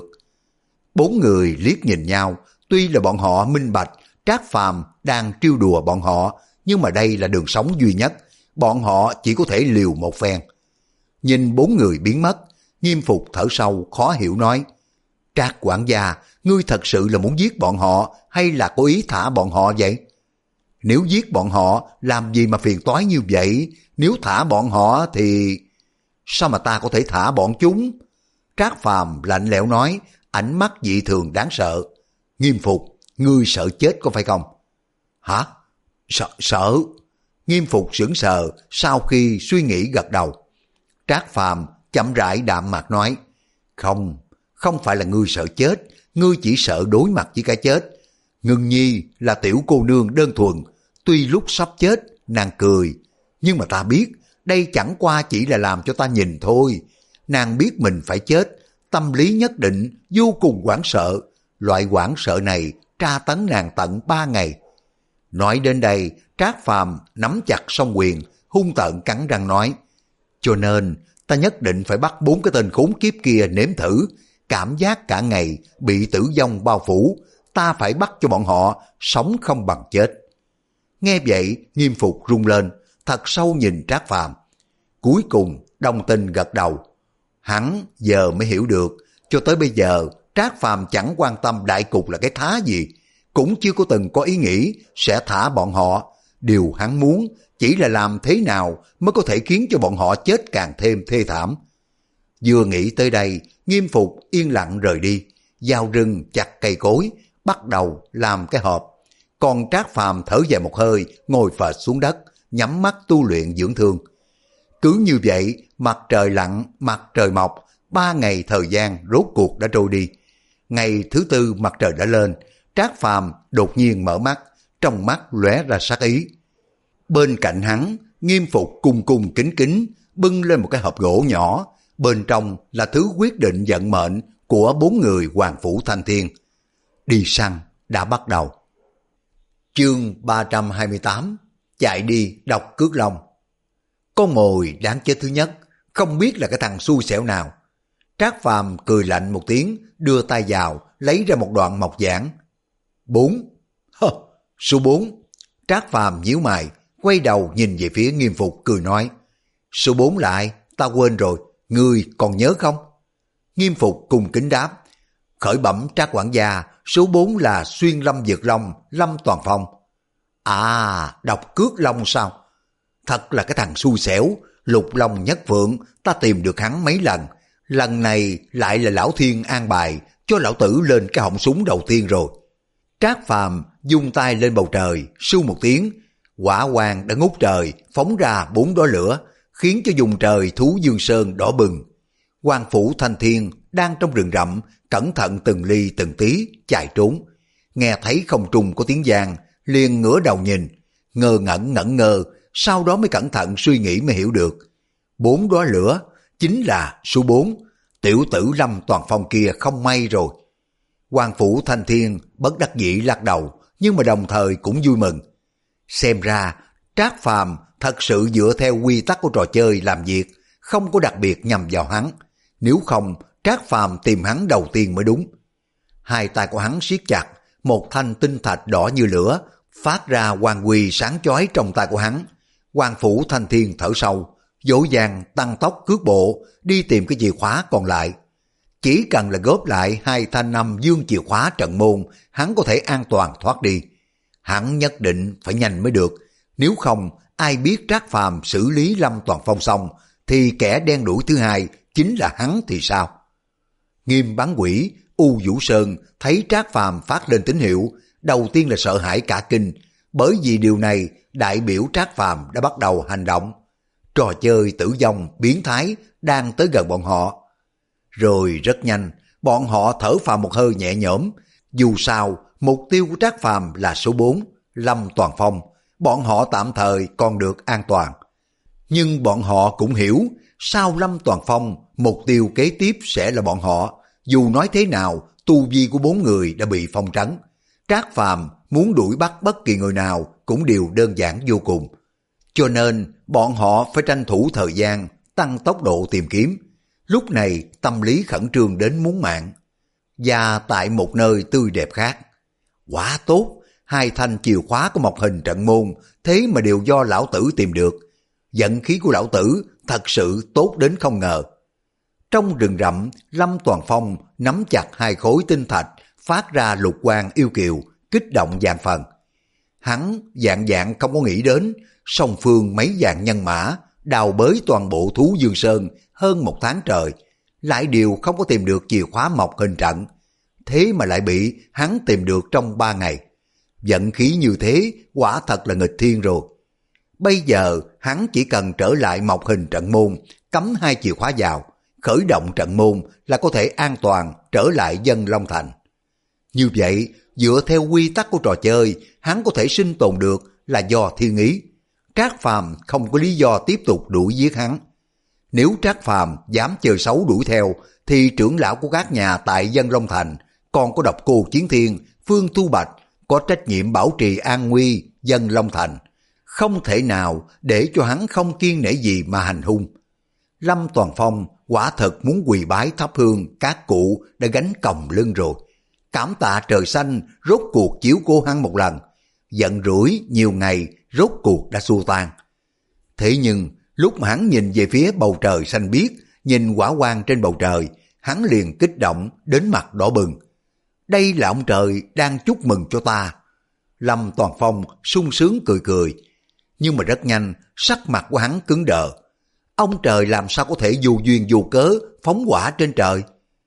Bốn người liếc nhìn nhau, tuy là bọn họ minh bạch Trác Phàm đang trêu đùa bọn họ, nhưng mà đây là đường sống duy nhất, bọn họ chỉ có thể liều một phen. Nhìn bốn người biến mất, Nghiêm Phục thở sâu khó hiểu nói, Trác quản gia, ngươi thật sự là muốn giết bọn họ hay là cố ý thả bọn họ vậy? Nếu giết bọn họ, làm gì mà phiền toái như vậy? Nếu thả bọn họ thì... Sao mà ta có thể thả bọn chúng? Trác Phàm lạnh lẽo nói, ánh mắt dị thường đáng sợ. Nghiêm Phục, ngươi sợ chết có phải không? Hả? Sợ, sợ. Nghiêm Phục sững sờ, sau khi suy nghĩ gật đầu. Trác Phàm chậm rãi đạm mạc nói, không, không phải là ngươi sợ chết, ngươi chỉ sợ đối mặt với cái chết. Ngân Nhi là tiểu cô nương đơn thuần, tuy lúc sắp chết nàng cười, nhưng mà ta biết đây chẳng qua chỉ là làm cho ta nhìn thôi. Nàng biết mình phải chết, tâm lý nhất định vô cùng hoảng sợ, loại hoảng sợ này tra tấn nàng tận ba ngày. Nói đến đây, Trác Phàm nắm chặt song quyền, hung tợn cắn răng nói, cho nên ta nhất định phải bắt bốn cái tên khốn kiếp kia nếm thử, cảm giác cả ngày bị tử vong bao phủ, ta phải bắt cho bọn họ sống không bằng chết. Nghe vậy, Nghiêm Phục rung lên, thật sâu nhìn Trác Phàm. Cuối cùng, đồng tình gật đầu. Hắn giờ mới hiểu được, cho tới bây giờ, Trác Phàm chẳng quan tâm đại cục là cái thá gì, cũng chưa có từng có ý nghĩ sẽ thả bọn họ. Điều hắn muốn chỉ là làm thế nào mới có thể khiến cho bọn họ chết càng thêm thê thảm. Vừa nghĩ tới đây, Nghiêm Phục yên lặng rời đi, giao rừng chặt cây cối, bắt đầu làm cái hộp. Còn Trác Phàm thở dài một hơi, ngồi phệt xuống đất, nhắm mắt tu luyện dưỡng thương. Cứ như vậy, mặt trời lặn, mặt trời mọc, ba ngày thời gian rốt cuộc đã trôi đi. Ngày thứ tư mặt trời đã lên, Trác Phàm đột nhiên mở mắt, trong mắt lóe ra sát ý. Bên cạnh hắn, Nghiêm Phục cung cung kính kính, bưng lên một cái hộp gỗ nhỏ, bên trong là thứ quyết định vận mệnh của bốn người Hoàng Phủ Thanh Thiên. Đi săn đã bắt đầu. Chương ba trăm hai mươi tám, chạy đi độc cước long. Con mồi đáng chết thứ nhất, không biết là cái thằng xui xẻo nào. Trác Phàm cười lạnh một tiếng, đưa tay vào, lấy ra một đoạn mộc giảng. Bốn. Hơ, số bốn. Trác Phàm nhíu mày, quay đầu nhìn về phía Nghiêm Phục cười nói, số bốn là ai? Ta quên rồi, ngươi còn nhớ không? Nghiêm Phục cung kính đáp, khởi bẩm Trác quản gia, số bốn là Xuyên Lâm Dược Long, Lâm Toàn Phong. À, độc cước long sao? Thật là cái thằng xui xẻo, Lục Long Nhất Phượng, ta tìm được hắn mấy lần. Lần này lại là lão thiên an bài, cho lão tử lên cái họng súng đầu tiên rồi. Trác Phàm dung tay lên bầu trời, su một tiếng, hỏa quang đã ngút trời, phóng ra bốn đóa lửa, khiến cho vùng trời Thú Dương Sơn đỏ bừng. Hoàng Phủ Thanh Thiên đang trong rừng rậm, cẩn thận từng ly từng tí chạy trốn. Nghe thấy không trung có tiếng vang, liền ngửa đầu nhìn, ngơ ngẩn ngẩn ngơ, sau đó mới cẩn thận suy nghĩ mới hiểu được. Bốn đóa lửa chính là số bốn, tiểu tử Lâm Toàn Phong kia không may rồi. Hoàng Phủ Thanh Thiên bất đắc dĩ lắc đầu, nhưng mà đồng thời cũng vui mừng. Xem ra Trác Phàm thật sự dựa theo quy tắc của trò chơi làm việc, không có đặc biệt nhằm vào hắn. Nếu không, Trác Phàm tìm hắn đầu tiên mới đúng. Hai tay của hắn siết chặt, một thanh tinh thạch đỏ như lửa phát ra quang huy sáng chói trong tay của hắn. Hoàng Phủ Thanh Thiên thở sâu, dỗ dàng tăng tốc cước bộ đi tìm cái chìa khóa còn lại. Chỉ cần là góp lại hai thanh âm dương chìa khóa trận môn, hắn có thể an toàn thoát đi. Hắn nhất định phải nhanh mới được, nếu không ai biết Trác Phàm xử lý Lâm Toàn Phong xong thì kẻ đen đuổi thứ hai chính là hắn thì sao? Nghiêm Bán Quỷ, U Vũ Sơn thấy Trác Phàm phát lên tín hiệu, đầu tiên là sợ hãi cả kinh, bởi vì điều này đại biểu Trác Phàm đã bắt đầu hành động. Trò chơi tử vong biến thái đang tới gần bọn họ. Rồi rất nhanh, bọn họ thở phào một hơi nhẹ nhõm. Dù sao, mục tiêu của Trác Phàm là số bốn, Lâm Toàn Phong. Bọn họ tạm thời còn được an toàn. Nhưng bọn họ cũng hiểu, sau Lâm Toàn Phong, mục tiêu kế tiếp sẽ là bọn họ. Dù nói thế nào, tu vi của bốn người đã bị phong trấn. Trác Phàm muốn đuổi bắt bất kỳ người nào cũng đều đơn giản vô cùng. Cho nên, bọn họ phải tranh thủ thời gian, tăng tốc độ tìm kiếm. Lúc này, tâm lý khẩn trương đến muốn mạng. Và tại một nơi tươi đẹp khác. Quá tốt, hai thanh chìa khóa của một hình trận môn, thế mà đều do lão tử tìm được. Vận khí của lão tử thật sự tốt đến không ngờ. Trong rừng rậm, Lâm Toàn Phong nắm chặt hai khối tinh thạch, phát ra lục quang yêu kiều, kích động vạn phần. Hắn dạng dạng không có nghĩ đến, song phương mấy vạn nhân mã, đào bới toàn bộ Thú Dương Sơn hơn một tháng trời, lại đều không có tìm được chìa khóa mộc hình trận. Thế mà lại bị hắn tìm được trong ba ngày. Vận khí như thế, quả thật là nghịch thiên rồi. Bây giờ, hắn chỉ cần trở lại mộc hình trận môn, cắm hai chìa khóa vào, khởi động trận môn là có thể an toàn trở lại Dân Long Thành. Như vậy, dựa theo quy tắc của trò chơi, hắn có thể sinh tồn được là do thiên ý. Trác Phàm không có lý do tiếp tục đuổi giết hắn. Nếu Trác Phàm dám chơi xấu đuổi theo, thì trưởng lão của các nhà tại Dân Long Thành, còn có Độc Cô Chiến Thiên, Phương Thu Bạch, có trách nhiệm bảo trì an nguy Dân Long Thành. Không thể nào để cho hắn không kiêng nể gì mà hành hung. Lâm Toàn Phong quả thật muốn quỳ bái thắp hương các cụ đã gánh còng lưng rồi. Cảm tạ trời xanh rốt cuộc chiếu cố hắn một lần. Giận rủi nhiều ngày rốt cuộc đã xua tan. Thế nhưng lúc mà hắn nhìn về phía bầu trời xanh biếc, nhìn quả quang trên bầu trời, hắn liền kích động đến mặt đỏ bừng. Đây là ông trời đang chúc mừng cho ta. Lâm Toàn Phong sung sướng cười cười. Nhưng mà rất nhanh, sắc mặt của hắn cứng đờ. Ông trời làm sao có thể vô duyên vô cớ phóng hỏa trên trời?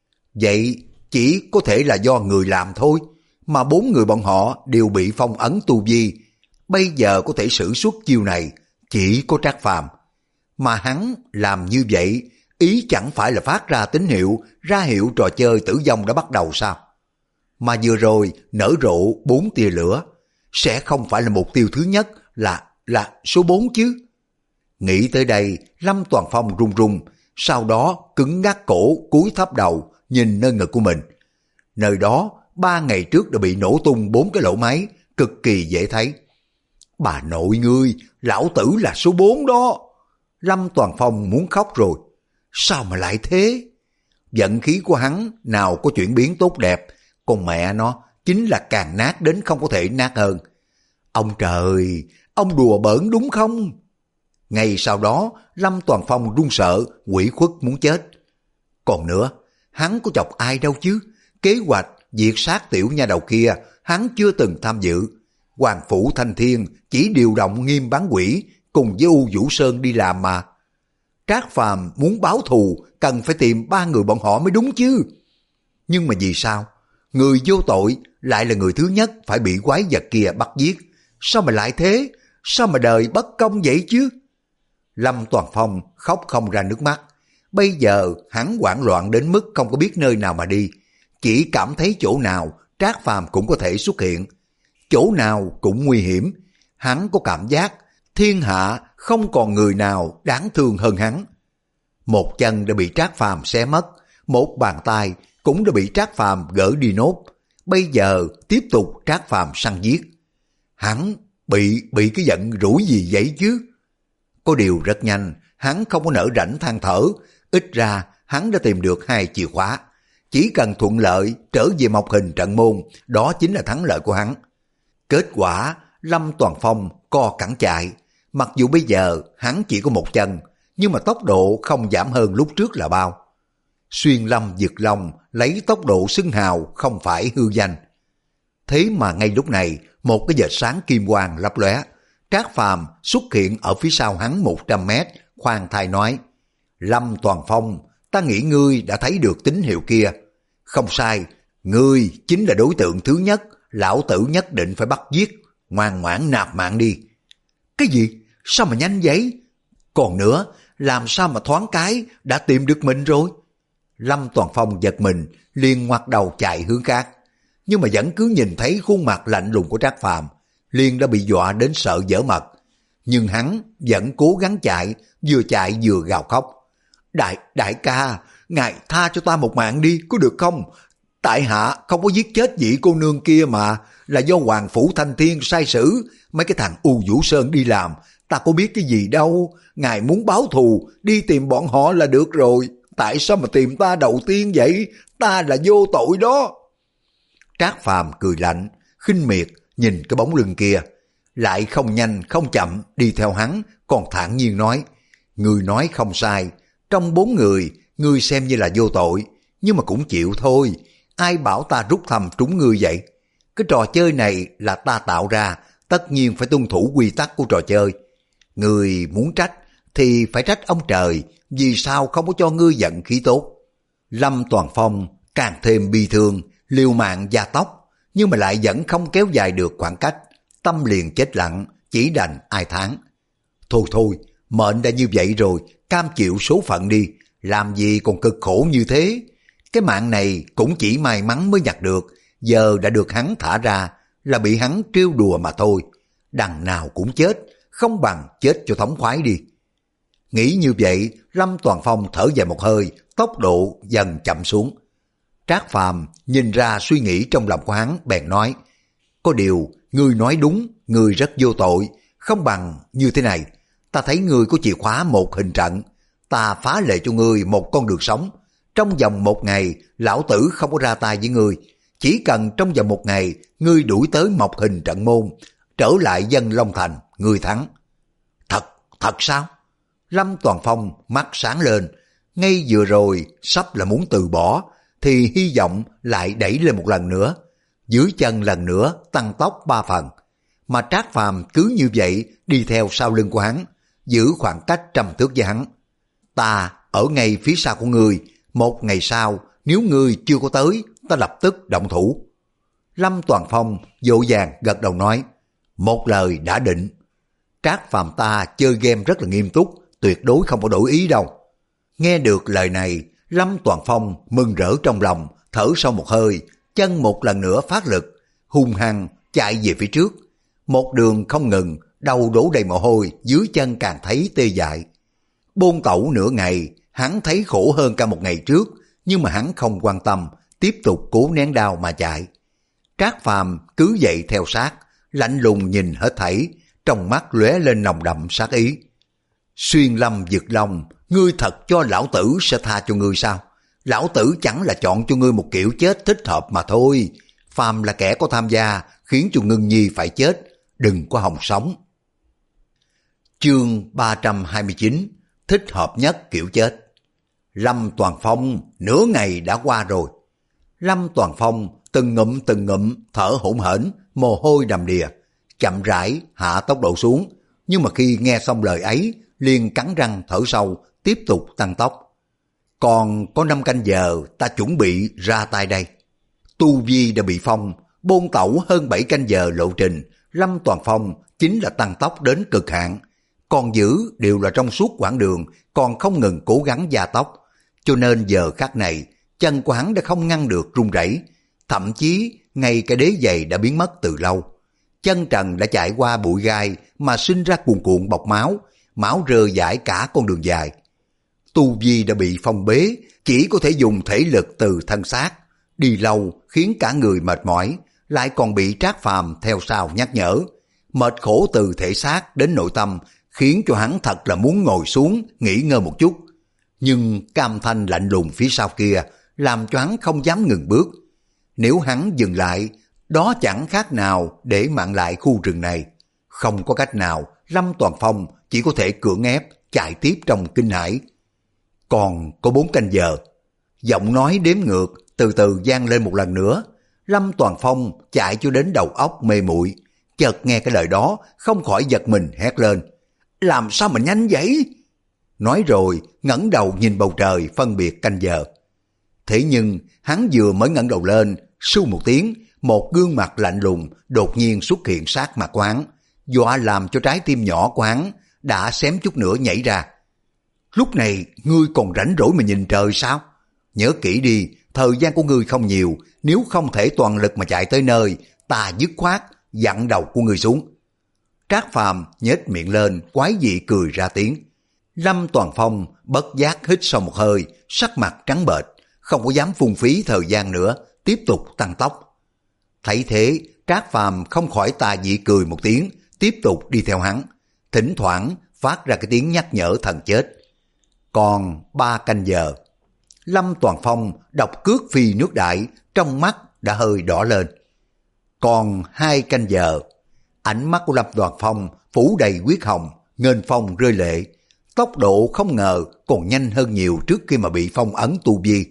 Vậy chỉ có thể là do người làm thôi, mà bốn người bọn họ đều bị phong ấn tu vi. Bây giờ có thể sử xuất chiêu này chỉ có Trác Phàm. Mà hắn làm như vậy, ý chẳng phải là phát ra tín hiệu, ra hiệu trò chơi tử vong đã bắt đầu sao? Mà vừa rồi nở rộ bốn tia lửa, sẽ không phải là mục tiêu thứ nhất là là số bốn chứ? Nghĩ tới đây, Lâm Toàn Phong run run, sau đó cứng ngắc cổ cúi thấp đầu, nhìn nơi ngực của mình. Nơi đó, ba ngày trước đã bị nổ tung bốn cái lỗ máy, cực kỳ dễ thấy. Bà nội ngươi, lão tử là số bốn đó. Lâm Toàn Phong muốn khóc rồi. Sao mà lại thế? Vận khí của hắn nào có chuyển biến tốt đẹp, còn mẹ nó chính là càng nát đến không có thể nát hơn. Ông trời, ông đùa bỡn đúng không? Ngay sau đó, Lâm Toàn Phong run sợ, quỷ khuất muốn chết. Còn nữa, hắn có chọc ai đâu chứ? Kế hoạch diệt sát tiểu nha đầu kia, hắn chưa từng tham dự. Hoàng Phủ Thanh Thiên chỉ điều động Nghiêm Bán Quỷ cùng với U Vũ Sơn đi làm mà. Trác Phàm muốn báo thù, cần phải tìm ba người bọn họ mới đúng chứ. Nhưng mà vì sao? Người vô tội lại là người thứ nhất phải bị quái vật kia bắt giết. Sao mà lại thế? Sao mà đời bất công vậy chứ? Lâm Toàn Phong khóc không ra nước mắt. Bây giờ hắn hoảng loạn đến mức không có biết nơi nào mà đi. Chỉ cảm thấy chỗ nào Trác Phàm cũng có thể xuất hiện. Chỗ nào cũng nguy hiểm. Hắn có cảm giác thiên hạ không còn người nào đáng thương hơn hắn. Một chân đã bị Trác Phàm xé mất. Một bàn tay cũng đã bị Trác Phàm gỡ đi nốt. bây giờ tiếp tục Trác Phàm săn giết. Hắn bị bị cái giận rủi gì vậy chứ? Có điều rất nhanh, hắn không có nỡ rảnh than thở, ít ra hắn đã tìm được hai chìa khóa. Chỉ cần thuận lợi trở về Mộc Hình trận môn, đó chính là thắng lợi của hắn. Kết quả, Lâm Toàn Phong co cẳng chạy. Mặc dù bây giờ hắn chỉ có một chân, nhưng mà tốc độ không giảm hơn lúc trước là bao. Xuyên lâm giật long lấy tốc độ xưng hào không phải hư danh. Thế mà ngay lúc này, một cái vệt sáng kim quang lấp lóe. Trác Phàm xuất hiện ở phía sau hắn một trăm mét, khoan thai nói: Lâm Toàn Phong, ta nghĩ ngươi đã thấy được tín hiệu kia. Không sai, ngươi chính là đối tượng thứ nhất, lão tử nhất định phải bắt giết, ngoan ngoãn nạp mạng đi. Cái gì? Sao mà nhanh vậy? Còn nữa, làm sao mà thoáng cái đã tìm được mình rồi? Lâm Toàn Phong giật mình, liền ngoặt đầu chạy hướng khác. Nhưng mà vẫn cứ nhìn thấy khuôn mặt lạnh lùng của Trác Phàm, liền đã bị dọa đến sợ dở mật. Nhưng hắn vẫn cố gắng chạy, vừa chạy vừa gào khóc. Đại, đại ca, ngài tha cho ta một mạng đi, có được không? Tại hạ không có giết chết vị cô nương kia mà, là do Hoàng Phủ Thanh Thiên sai sử, mấy cái thằng U Vũ Sơn đi làm, ta có biết cái gì đâu, ngài muốn báo thù, đi tìm bọn họ là được rồi, tại sao mà tìm ta đầu tiên vậy, ta là vô tội đó. Trác Phàm cười lạnh, khinh miệt nhìn cái bóng lưng kia, lại không nhanh không chậm đi theo hắn, còn thản nhiên nói: Người nói không sai, trong bốn người, ngươi xem như là vô tội, nhưng mà cũng chịu thôi, ai bảo ta rút thăm trúng ngươi vậy? Cái trò chơi này là ta tạo ra, tất nhiên phải tuân thủ quy tắc của trò chơi. Ngươi muốn trách thì phải trách ông trời, vì sao không có cho ngươi vận khí tốt. Lâm Toàn Phong càng thêm bi thương, liều mạng gia tốc, nhưng mà lại vẫn không kéo dài được khoảng cách, tâm liền chết lặng, chỉ đành ai thán. Thôi thôi, mệnh đã như vậy rồi, cam chịu số phận đi, làm gì còn cực khổ như thế. Cái mạng này cũng chỉ may mắn mới nhặt được, giờ đã được hắn thả ra, là bị hắn trêu đùa mà thôi. Đằng nào cũng chết, không bằng chết cho thống khoái đi. Nghĩ như vậy, Lâm Toàn Phong thở dài một hơi, tốc độ dần chậm xuống. Trác Phàm nhìn ra suy nghĩ trong lòng của hắn, bèn nói: Có điều, ngươi nói đúng, ngươi rất vô tội, không bằng như thế này, ta thấy ngươi có chìa khóa một hình trận, ta phá lệ cho ngươi một con đường sống. Trong vòng một ngày, lão tử không có ra tay với ngươi, chỉ cần trong vòng một ngày, ngươi đuổi tới Mộc Hình trận môn, trở lại Dân Long Thành, ngươi thắng. Thật, thật sao? Lâm Toàn Phong mắt sáng lên, ngay vừa rồi sắp là muốn từ bỏ, thì hy vọng lại đẩy lên một lần nữa, dưới chân lần nữa tăng tốc ba phần. Mà Trác Phàm cứ như vậy đi theo sau lưng của hắn, giữ khoảng cách trăm thước với hắn. Ta ở ngay phía sau của ngươi, một ngày sau nếu ngươi chưa có tới, ta lập tức động thủ. Lâm Toàn Phong vội vàng gật đầu nói: Một lời đã định. Trác Phàm ta chơi game rất là nghiêm túc, tuyệt đối không có đổi ý đâu. Nghe được lời này, Lâm Toàn Phong mừng rỡ trong lòng, thở sâu một hơi, chân một lần nữa phát lực, hung hăng chạy về phía trước. Một đường không ngừng, đầu đổ đầy mồ hôi, dưới chân càng thấy tê dại. Bôn tẩu nửa ngày, hắn thấy khổ hơn cả một ngày trước, nhưng mà hắn không quan tâm, tiếp tục cố nén đau mà chạy. Trác Phàm cứ vậy theo sát, lạnh lùng nhìn hết thảy, trong mắt lóe lên nồng đậm sát ý. Xuyên lâm giật long, ngươi thật cho lão tử sẽ tha cho ngươi sao? Lão tử chẳng là chọn cho ngươi một kiểu chết thích hợp mà thôi. Phàm là kẻ có tham gia, khiến cho Ngân Nhi phải chết, đừng có hòng sống. Chương ba trăm hai mươi chín, thích hợp nhất kiểu chết. Lâm Toàn Phong nửa ngày đã qua rồi. Lâm Toàn Phong từng ngụm từng ngụm thở hổn hển, mồ hôi đầm đìa, chậm rãi hạ tốc độ xuống, nhưng mà khi nghe xong lời ấy, liền cắn răng thở sâu, tiếp tục tăng tốc. Còn có năm canh giờ ta chuẩn bị ra tay đây. Tu vi đã bị phong, bôn tẩu hơn bảy canh giờ lộ trình, Lâm Toàn Phong chính là tăng tốc đến cực hạn. Còn giữ đều là trong suốt quãng đường, còn không ngừng cố gắng gia tốc. Cho nên giờ khắc này, chân của hắn đã không ngăn được run rẩy, thậm chí ngay cái đế giày đã biến mất từ lâu. Chân trần đã chạy qua bụi gai mà sinh ra cuồn cuộn bọt máu, máu rơi rải cả con đường dài. Tu vi đã bị phong bế, chỉ có thể dùng thể lực từ thân xác, đi lâu khiến cả người mệt mỏi, lại còn bị Trác Phàm theo sau nhắc nhở. Mệt khổ từ thể xác đến nội tâm, khiến cho hắn thật là muốn ngồi xuống nghỉ ngơi một chút. Nhưng cam thanh lạnh lùng phía sau kia làm cho hắn không dám ngừng bước. Nếu hắn dừng lại, đó chẳng khác nào để mặn lại khu rừng này. Không có cách nào, Lâm Toàn Phong chỉ có thể cưỡng ép chạy tiếp trong kinh hãi. Còn có bốn canh giờ. Giọng nói đếm ngược từ từ vang lên một lần nữa. Lâm Toàn Phong chạy cho đến đầu óc mê muội, chợt nghe cái lời đó không khỏi giật mình hét lên. Làm sao mà nhanh vậy? Nói rồi ngẩng đầu nhìn bầu trời phân biệt canh giờ. Thế nhưng hắn vừa mới ngẩng đầu lên, su một tiếng, một gương mặt lạnh lùng đột nhiên xuất hiện sát mặt của hắn, dọa làm cho trái tim nhỏ của hắn đã xém chút nữa nhảy ra. Lúc này ngươi còn rảnh rỗi mà nhìn trời sao? Nhớ kỹ đi, thời gian của ngươi không nhiều, nếu không thể toàn lực mà chạy tới nơi, ta dứt khoát dặn đầu của ngươi xuống. Trác Phàm nhếch miệng lên, quái dị cười ra tiếng. Lâm Toàn Phong bất giác hít sâu một hơi, sắc mặt trắng bệch, không có dám phung phí thời gian nữa, tiếp tục tăng tốc. Thấy thế, Trác Phàm không khỏi tà dị cười một tiếng, tiếp tục đi theo hắn, thỉnh thoảng phát ra cái tiếng nhắc nhở thần chết. Còn ba canh giờ. Lâm Toàn Phong đọc cước phi nước đại, trong mắt đã hơi đỏ lên. Còn hai canh giờ. Ánh mắt của Lâm Toàn Phong phủ đầy huyết hồng, nghênh phong rơi lệ. Tốc độ không ngờ còn nhanh hơn nhiều trước khi mà bị phong ấn tu vi.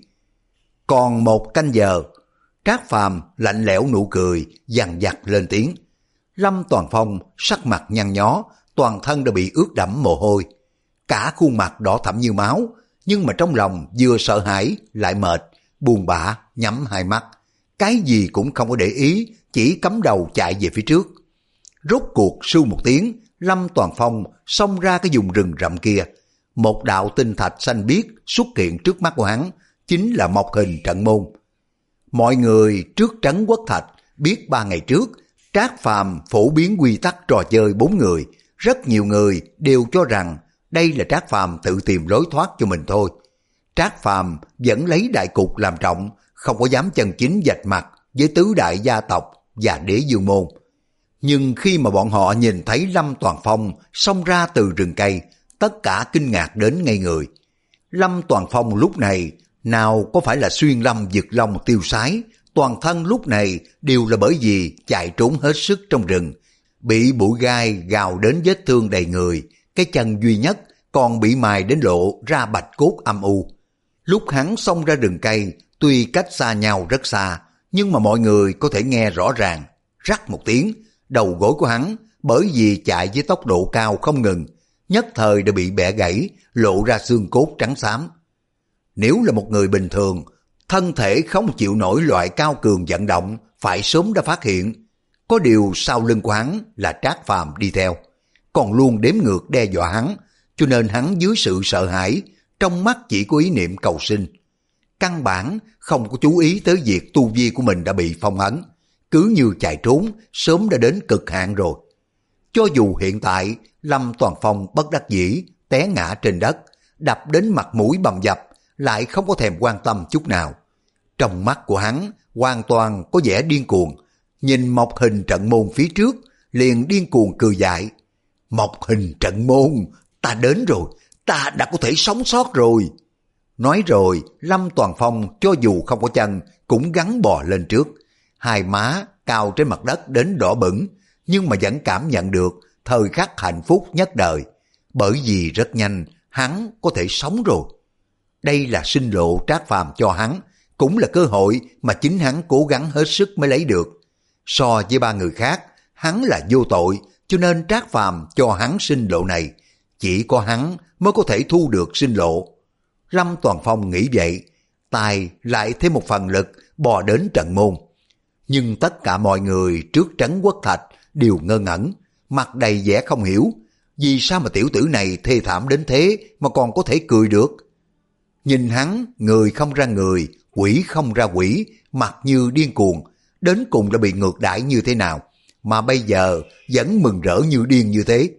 Còn một canh giờ. Trác Phàm lạnh lẽo nụ cười, dằn vặt lên tiếng. Lâm Toàn Phong sắc mặt nhăn nhó, toàn thân đã bị ướt đẫm mồ hôi. Cả khuôn mặt đỏ thẫm như máu, nhưng mà trong lòng vừa sợ hãi lại mệt, buồn bã nhắm hai mắt. Cái gì cũng không có để ý, chỉ cắm đầu chạy về phía trước. Rốt cuộc sưu một tiếng, Lâm Toàn Phong xông ra cái vùng rừng rậm kia. Một đạo tinh thạch xanh biếc xuất hiện trước mắt của hắn, chính là mộc hình trận môn. Mọi người trước trấn Quốc Thạch biết ba ngày trước, Trác Phàm phổ biến quy tắc trò chơi bốn người. Rất nhiều người đều cho rằng đây là Trác Phàm tự tìm lối thoát cho mình thôi. Trác Phàm vẫn lấy đại cục làm trọng, không có dám chân chính vạch mặt với tứ đại gia tộc và đế dương môn. Nhưng khi mà bọn họ nhìn thấy Lâm Toàn Phong xông ra từ rừng cây, tất cả kinh ngạc đến ngây người. Lâm Toàn Phong lúc này nào có phải là xuyên lâm vực long tiêu sái, toàn thân lúc này đều là bởi vì chạy trốn hết sức trong rừng, bị bụi gai gào đến vết thương đầy người, cái chân duy nhất còn bị mài đến lộ ra bạch cốt âm u. Lúc hắn xông ra rừng cây, tuy cách xa nhau rất xa, nhưng mà mọi người có thể nghe rõ ràng, rắc một tiếng, đầu gối của hắn bởi vì chạy với tốc độ cao không ngừng, nhất thời đã bị bẻ gãy, lộ ra xương cốt trắng xám. Nếu là một người bình thường, thân thể không chịu nổi loại cao cường vận động, phải sớm đã phát hiện. Có điều sau lưng của hắn là Trác Phàm đi theo, còn luôn đếm ngược đe dọa hắn, cho nên hắn dưới sự sợ hãi, trong mắt chỉ có ý niệm cầu sinh. Căn bản không có chú ý tới việc tu vi của mình đã bị phong ấn, cứ như chạy trốn, sớm đã đến cực hạn rồi. Cho dù hiện tại Lâm Toàn Phong bất đắc dĩ té ngã trên đất, đập đến mặt mũi bầm dập, lại không có thèm quan tâm chút nào. Trong mắt của hắn hoàn toàn có vẻ điên cuồng, nhìn mộc hình trận môn phía trước, liền điên cuồng cười dại. Mộc hình trận môn, ta đến rồi, ta đã có thể sống sót rồi. Nói rồi, Lâm Toàn Phong cho dù không có chân, cũng gắng bò lên trước. Hai má cao trên mặt đất đến đỏ bừng, nhưng mà vẫn cảm nhận được thời khắc hạnh phúc nhất đời. Bởi vì rất nhanh, hắn có thể sống rồi. Đây là sinh lộ Trác Phàm cho hắn, cũng là cơ hội mà chính hắn cố gắng hết sức mới lấy được. So với ba người khác, hắn là vô tội, cho nên Trác Phàm cho hắn sinh lộ này. Chỉ có hắn mới có thể thu được sinh lộ. Lâm Toàn Phong nghĩ vậy, tài lại thêm một phần lực bò đến trận môn. Nhưng tất cả mọi người trước trấn Quốc Thạch đều ngơ ngẩn, mặt đầy vẻ không hiểu. Vì sao mà tiểu tử này thê thảm đến thế mà còn có thể cười được? Nhìn hắn, người không ra người, quỷ không ra quỷ, mặt như điên cuồng, đến cùng đã bị ngược đãi như thế nào, mà bây giờ vẫn mừng rỡ như điên như thế.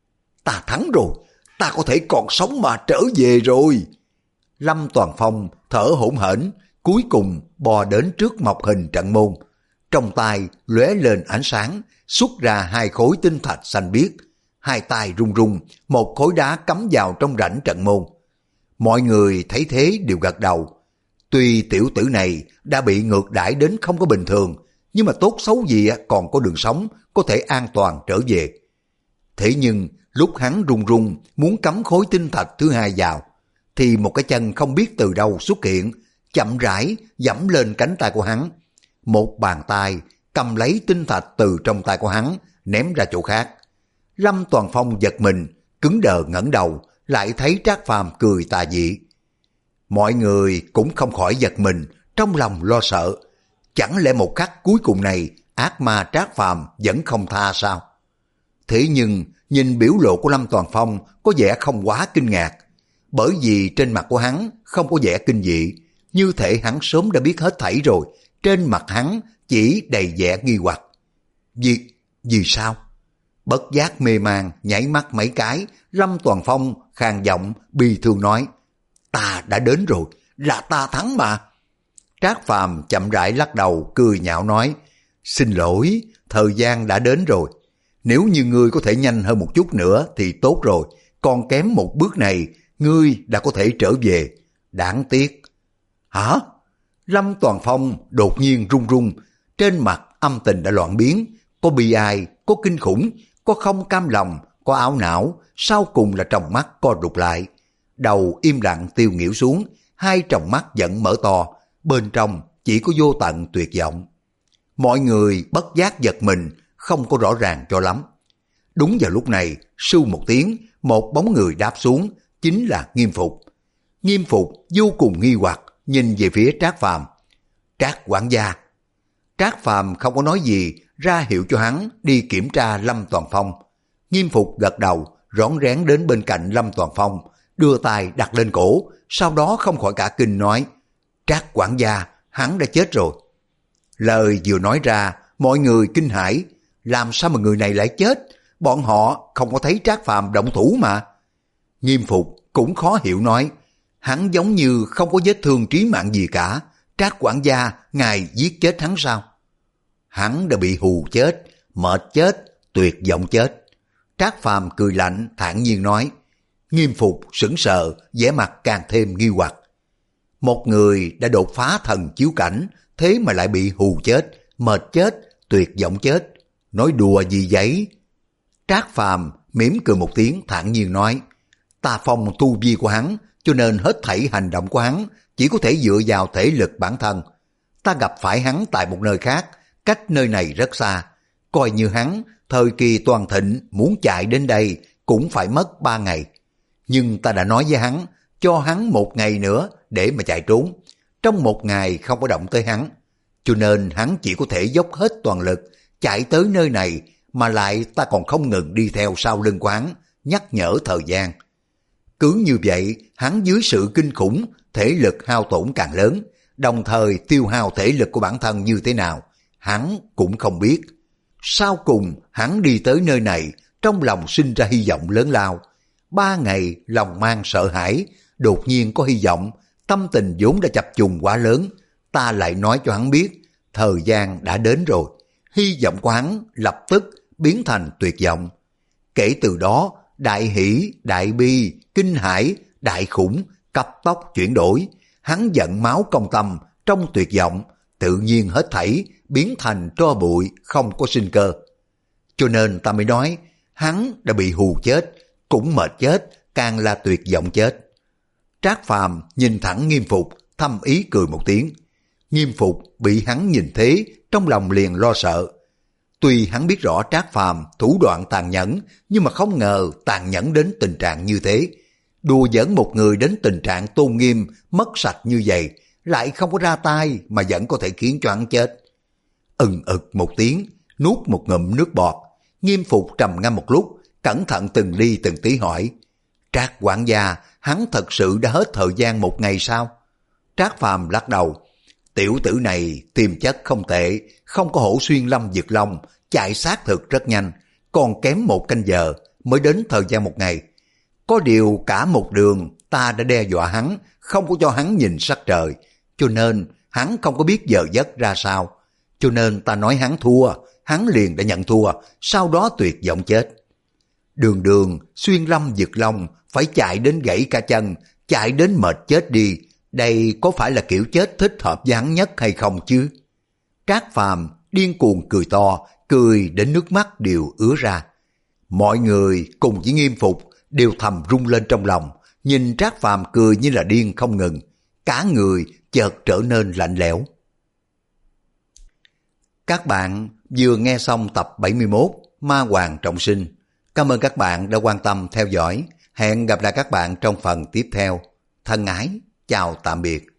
Ta thắng rồi, ta có thể còn sống mà trở về rồi. Lâm Toàn Phong thở hổn hển, cuối cùng bò đến trước mộc hình trận môn. Trong tay lóe lên ánh sáng, xuất ra hai khối tinh thạch xanh biếc. Hai tay run run, một khối đá cắm vào trong rãnh trận môn. Mọi người thấy thế đều gật đầu. Tuy tiểu tử này đã bị ngược đãi đến không có bình thường, nhưng mà tốt xấu gì còn có đường sống, có thể an toàn trở về. Thế nhưng lúc hắn run run muốn cắm khối tinh thạch thứ hai vào, thì một cái chân không biết từ đâu xuất hiện, chậm rãi giẫm lên cánh tay của hắn. Một bàn tay cầm lấy tinh thạch từ trong tay của hắn, ném ra chỗ khác. Lâm Toàn Phong giật mình, cứng đờ ngẩng đầu, lại thấy Trác Phàm cười tà dị. Mọi người cũng không khỏi giật mình, trong lòng lo sợ. Chẳng lẽ một khắc cuối cùng này, ác ma Trác Phàm vẫn không tha sao? Thế nhưng, nhìn biểu lộ của Lâm Toàn Phong có vẻ không quá kinh ngạc, bởi vì trên mặt của hắn không có vẻ kinh dị, như thể hắn sớm đã biết hết thảy rồi, trên mặt hắn chỉ đầy vẻ nghi hoặc. Vì, vì sao? Bất giác mê man, nhảy mắt mấy cái, Lâm Toàn Phong khàn giọng bi thương nói, ta đã đến rồi, là ta thắng mà. Trác Phàm chậm rãi lắc đầu, cười nhạo nói, xin lỗi, thời gian đã đến rồi. Nếu như ngươi có thể nhanh hơn một chút nữa thì tốt rồi, còn kém một bước này, ngươi đã có thể trở về. Đáng tiếc. Hả? Lâm Toàn Phong đột nhiên run run, trên mặt âm tình đã loạn biến, có bi ai, có kinh khủng, có không cam lòng, có ảo não, sau cùng là tròng mắt co rụt lại. Đầu im lặng tiêu nghỉu xuống, hai tròng mắt vẫn mở to, bên trong chỉ có vô tận tuyệt vọng. Mọi người bất giác giật mình, không có rõ ràng cho lắm. Đúng vào lúc này, sưu một tiếng, một bóng người đáp xuống, chính là Nghiêm Phục. Nghiêm Phục vô cùng nghi hoặc, nhìn về phía Trác Phàm. Trác quản gia. Trác Phàm không có nói gì, ra hiệu cho hắn đi kiểm tra Lâm Toàn Phong. Nghiêm Phục gật đầu, rón rén đến bên cạnh Lâm Toàn Phong, đưa tay đặt lên cổ, sau đó không khỏi cả kinh nói, Trác quản gia, hắn đã chết rồi. Lời vừa nói ra, mọi người kinh hãi, làm sao mà người này lại chết? Bọn họ không có thấy Trác Phàm động thủ mà. Nghiêm Phục cũng khó hiểu nói, hắn giống như không có vết thương trí mạng gì cả, Trác quản gia, ngài giết chết hắn sao? Hắn đã bị hù chết, mệt chết, tuyệt vọng chết. Trác Phàm cười lạnh, thản nhiên nói. Nghiêm Phục sững sờ, vẻ mặt càng thêm nghi hoặc. Một người đã đột phá thần chiếu cảnh, thế mà lại bị hù chết, mệt chết, tuyệt vọng chết. Nói đùa gì vậy? Trác Phàm mỉm cười một tiếng, thản nhiên nói. Ta phong tu vi của hắn, cho nên hết thảy hành động của hắn chỉ có thể dựa vào thể lực bản thân. Ta gặp phải hắn tại một nơi khác, cách nơi này rất xa. Coi như hắn, thời kỳ toàn thịnh muốn chạy đến đây cũng phải mất ba ngày. Nhưng ta đã nói với hắn, cho hắn một ngày nữa để mà chạy trốn. Trong một ngày không có động tới hắn. Cho nên hắn chỉ có thể dốc hết toàn lực, chạy tới nơi này, mà lại ta còn không ngừng đi theo sau lưng quán, nhắc nhở thời gian. Cứ như vậy, hắn dưới sự kinh khủng, thể lực hao tổn càng lớn, đồng thời tiêu hao thể lực của bản thân như thế nào, hắn cũng không biết. Sau cùng, hắn đi tới nơi này, trong lòng sinh ra hy vọng lớn lao. Ba ngày lòng mang sợ hãi, đột nhiên có hy vọng, tâm tình vốn đã chập trùng quá lớn, ta lại nói cho hắn biết, thời gian đã đến rồi. Hy vọng của hắn lập tức biến thành tuyệt vọng. Kể từ đó, đại hỷ, đại bi, kinh hãi, đại khủng, cấp tốc chuyển đổi. Hắn giận máu công tâm, trong tuyệt vọng, tự nhiên hết thảy, biến thành tro bụi, không có sinh cơ. Cho nên ta mới nói, hắn đã bị hù chết, cũng mệt chết, càng là tuyệt vọng chết. Trác Phàm nhìn thẳng Nghiêm Phục, thâm ý cười một tiếng. Nghiêm Phục bị hắn nhìn thế, trong lòng liền lo sợ. Tuy hắn biết rõ Trác Phàm thủ đoạn tàn nhẫn, nhưng mà không ngờ tàn nhẫn đến tình trạng như thế. Đùa giỡn một người đến tình trạng tôn nghiêm, mất sạch như vậy, lại không có ra tay mà vẫn có thể khiến cho hắn chết. Ừng ực một tiếng, nuốt một ngụm nước bọt. Nghiêm Phục trầm ngâm một lúc, cẩn thận từng ly từng tí hỏi. Trác quản gia, hắn thật sự đã hết thời gian một ngày sao? Trác Phàm lắc đầu. Tiểu tử này tiềm chất không tệ, không có hổ xuyên lâm dược long, chạy xác thực rất nhanh, còn kém một canh giờ mới đến thời gian một ngày. Có điều cả một đường ta đã đe dọa hắn, không có cho hắn nhìn sắc trời, cho nên hắn không có biết giờ giấc ra sao. Cho nên ta nói hắn thua, hắn liền đã nhận thua, sau đó tuyệt vọng chết. Đường đường, xuyên lâm giật long, phải chạy đến gãy cả chân, chạy đến mệt chết đi. Đây có phải là kiểu chết thích hợp với hắn nhất hay không chứ? Trác Phàm điên cuồng cười to, cười đến nước mắt đều ứa ra. Mọi người cùng với Nghiêm Phục đều thầm rung lên trong lòng, nhìn Trác Phàm cười như là điên không ngừng, cả người chợt trở nên lạnh lẽo. Các bạn vừa nghe xong tập bảy mươi mốt Ma Hoàng Trọng Sinh. Cảm ơn các bạn đã quan tâm theo dõi. Hẹn gặp lại các bạn trong phần tiếp theo. Thân ái, chào tạm biệt.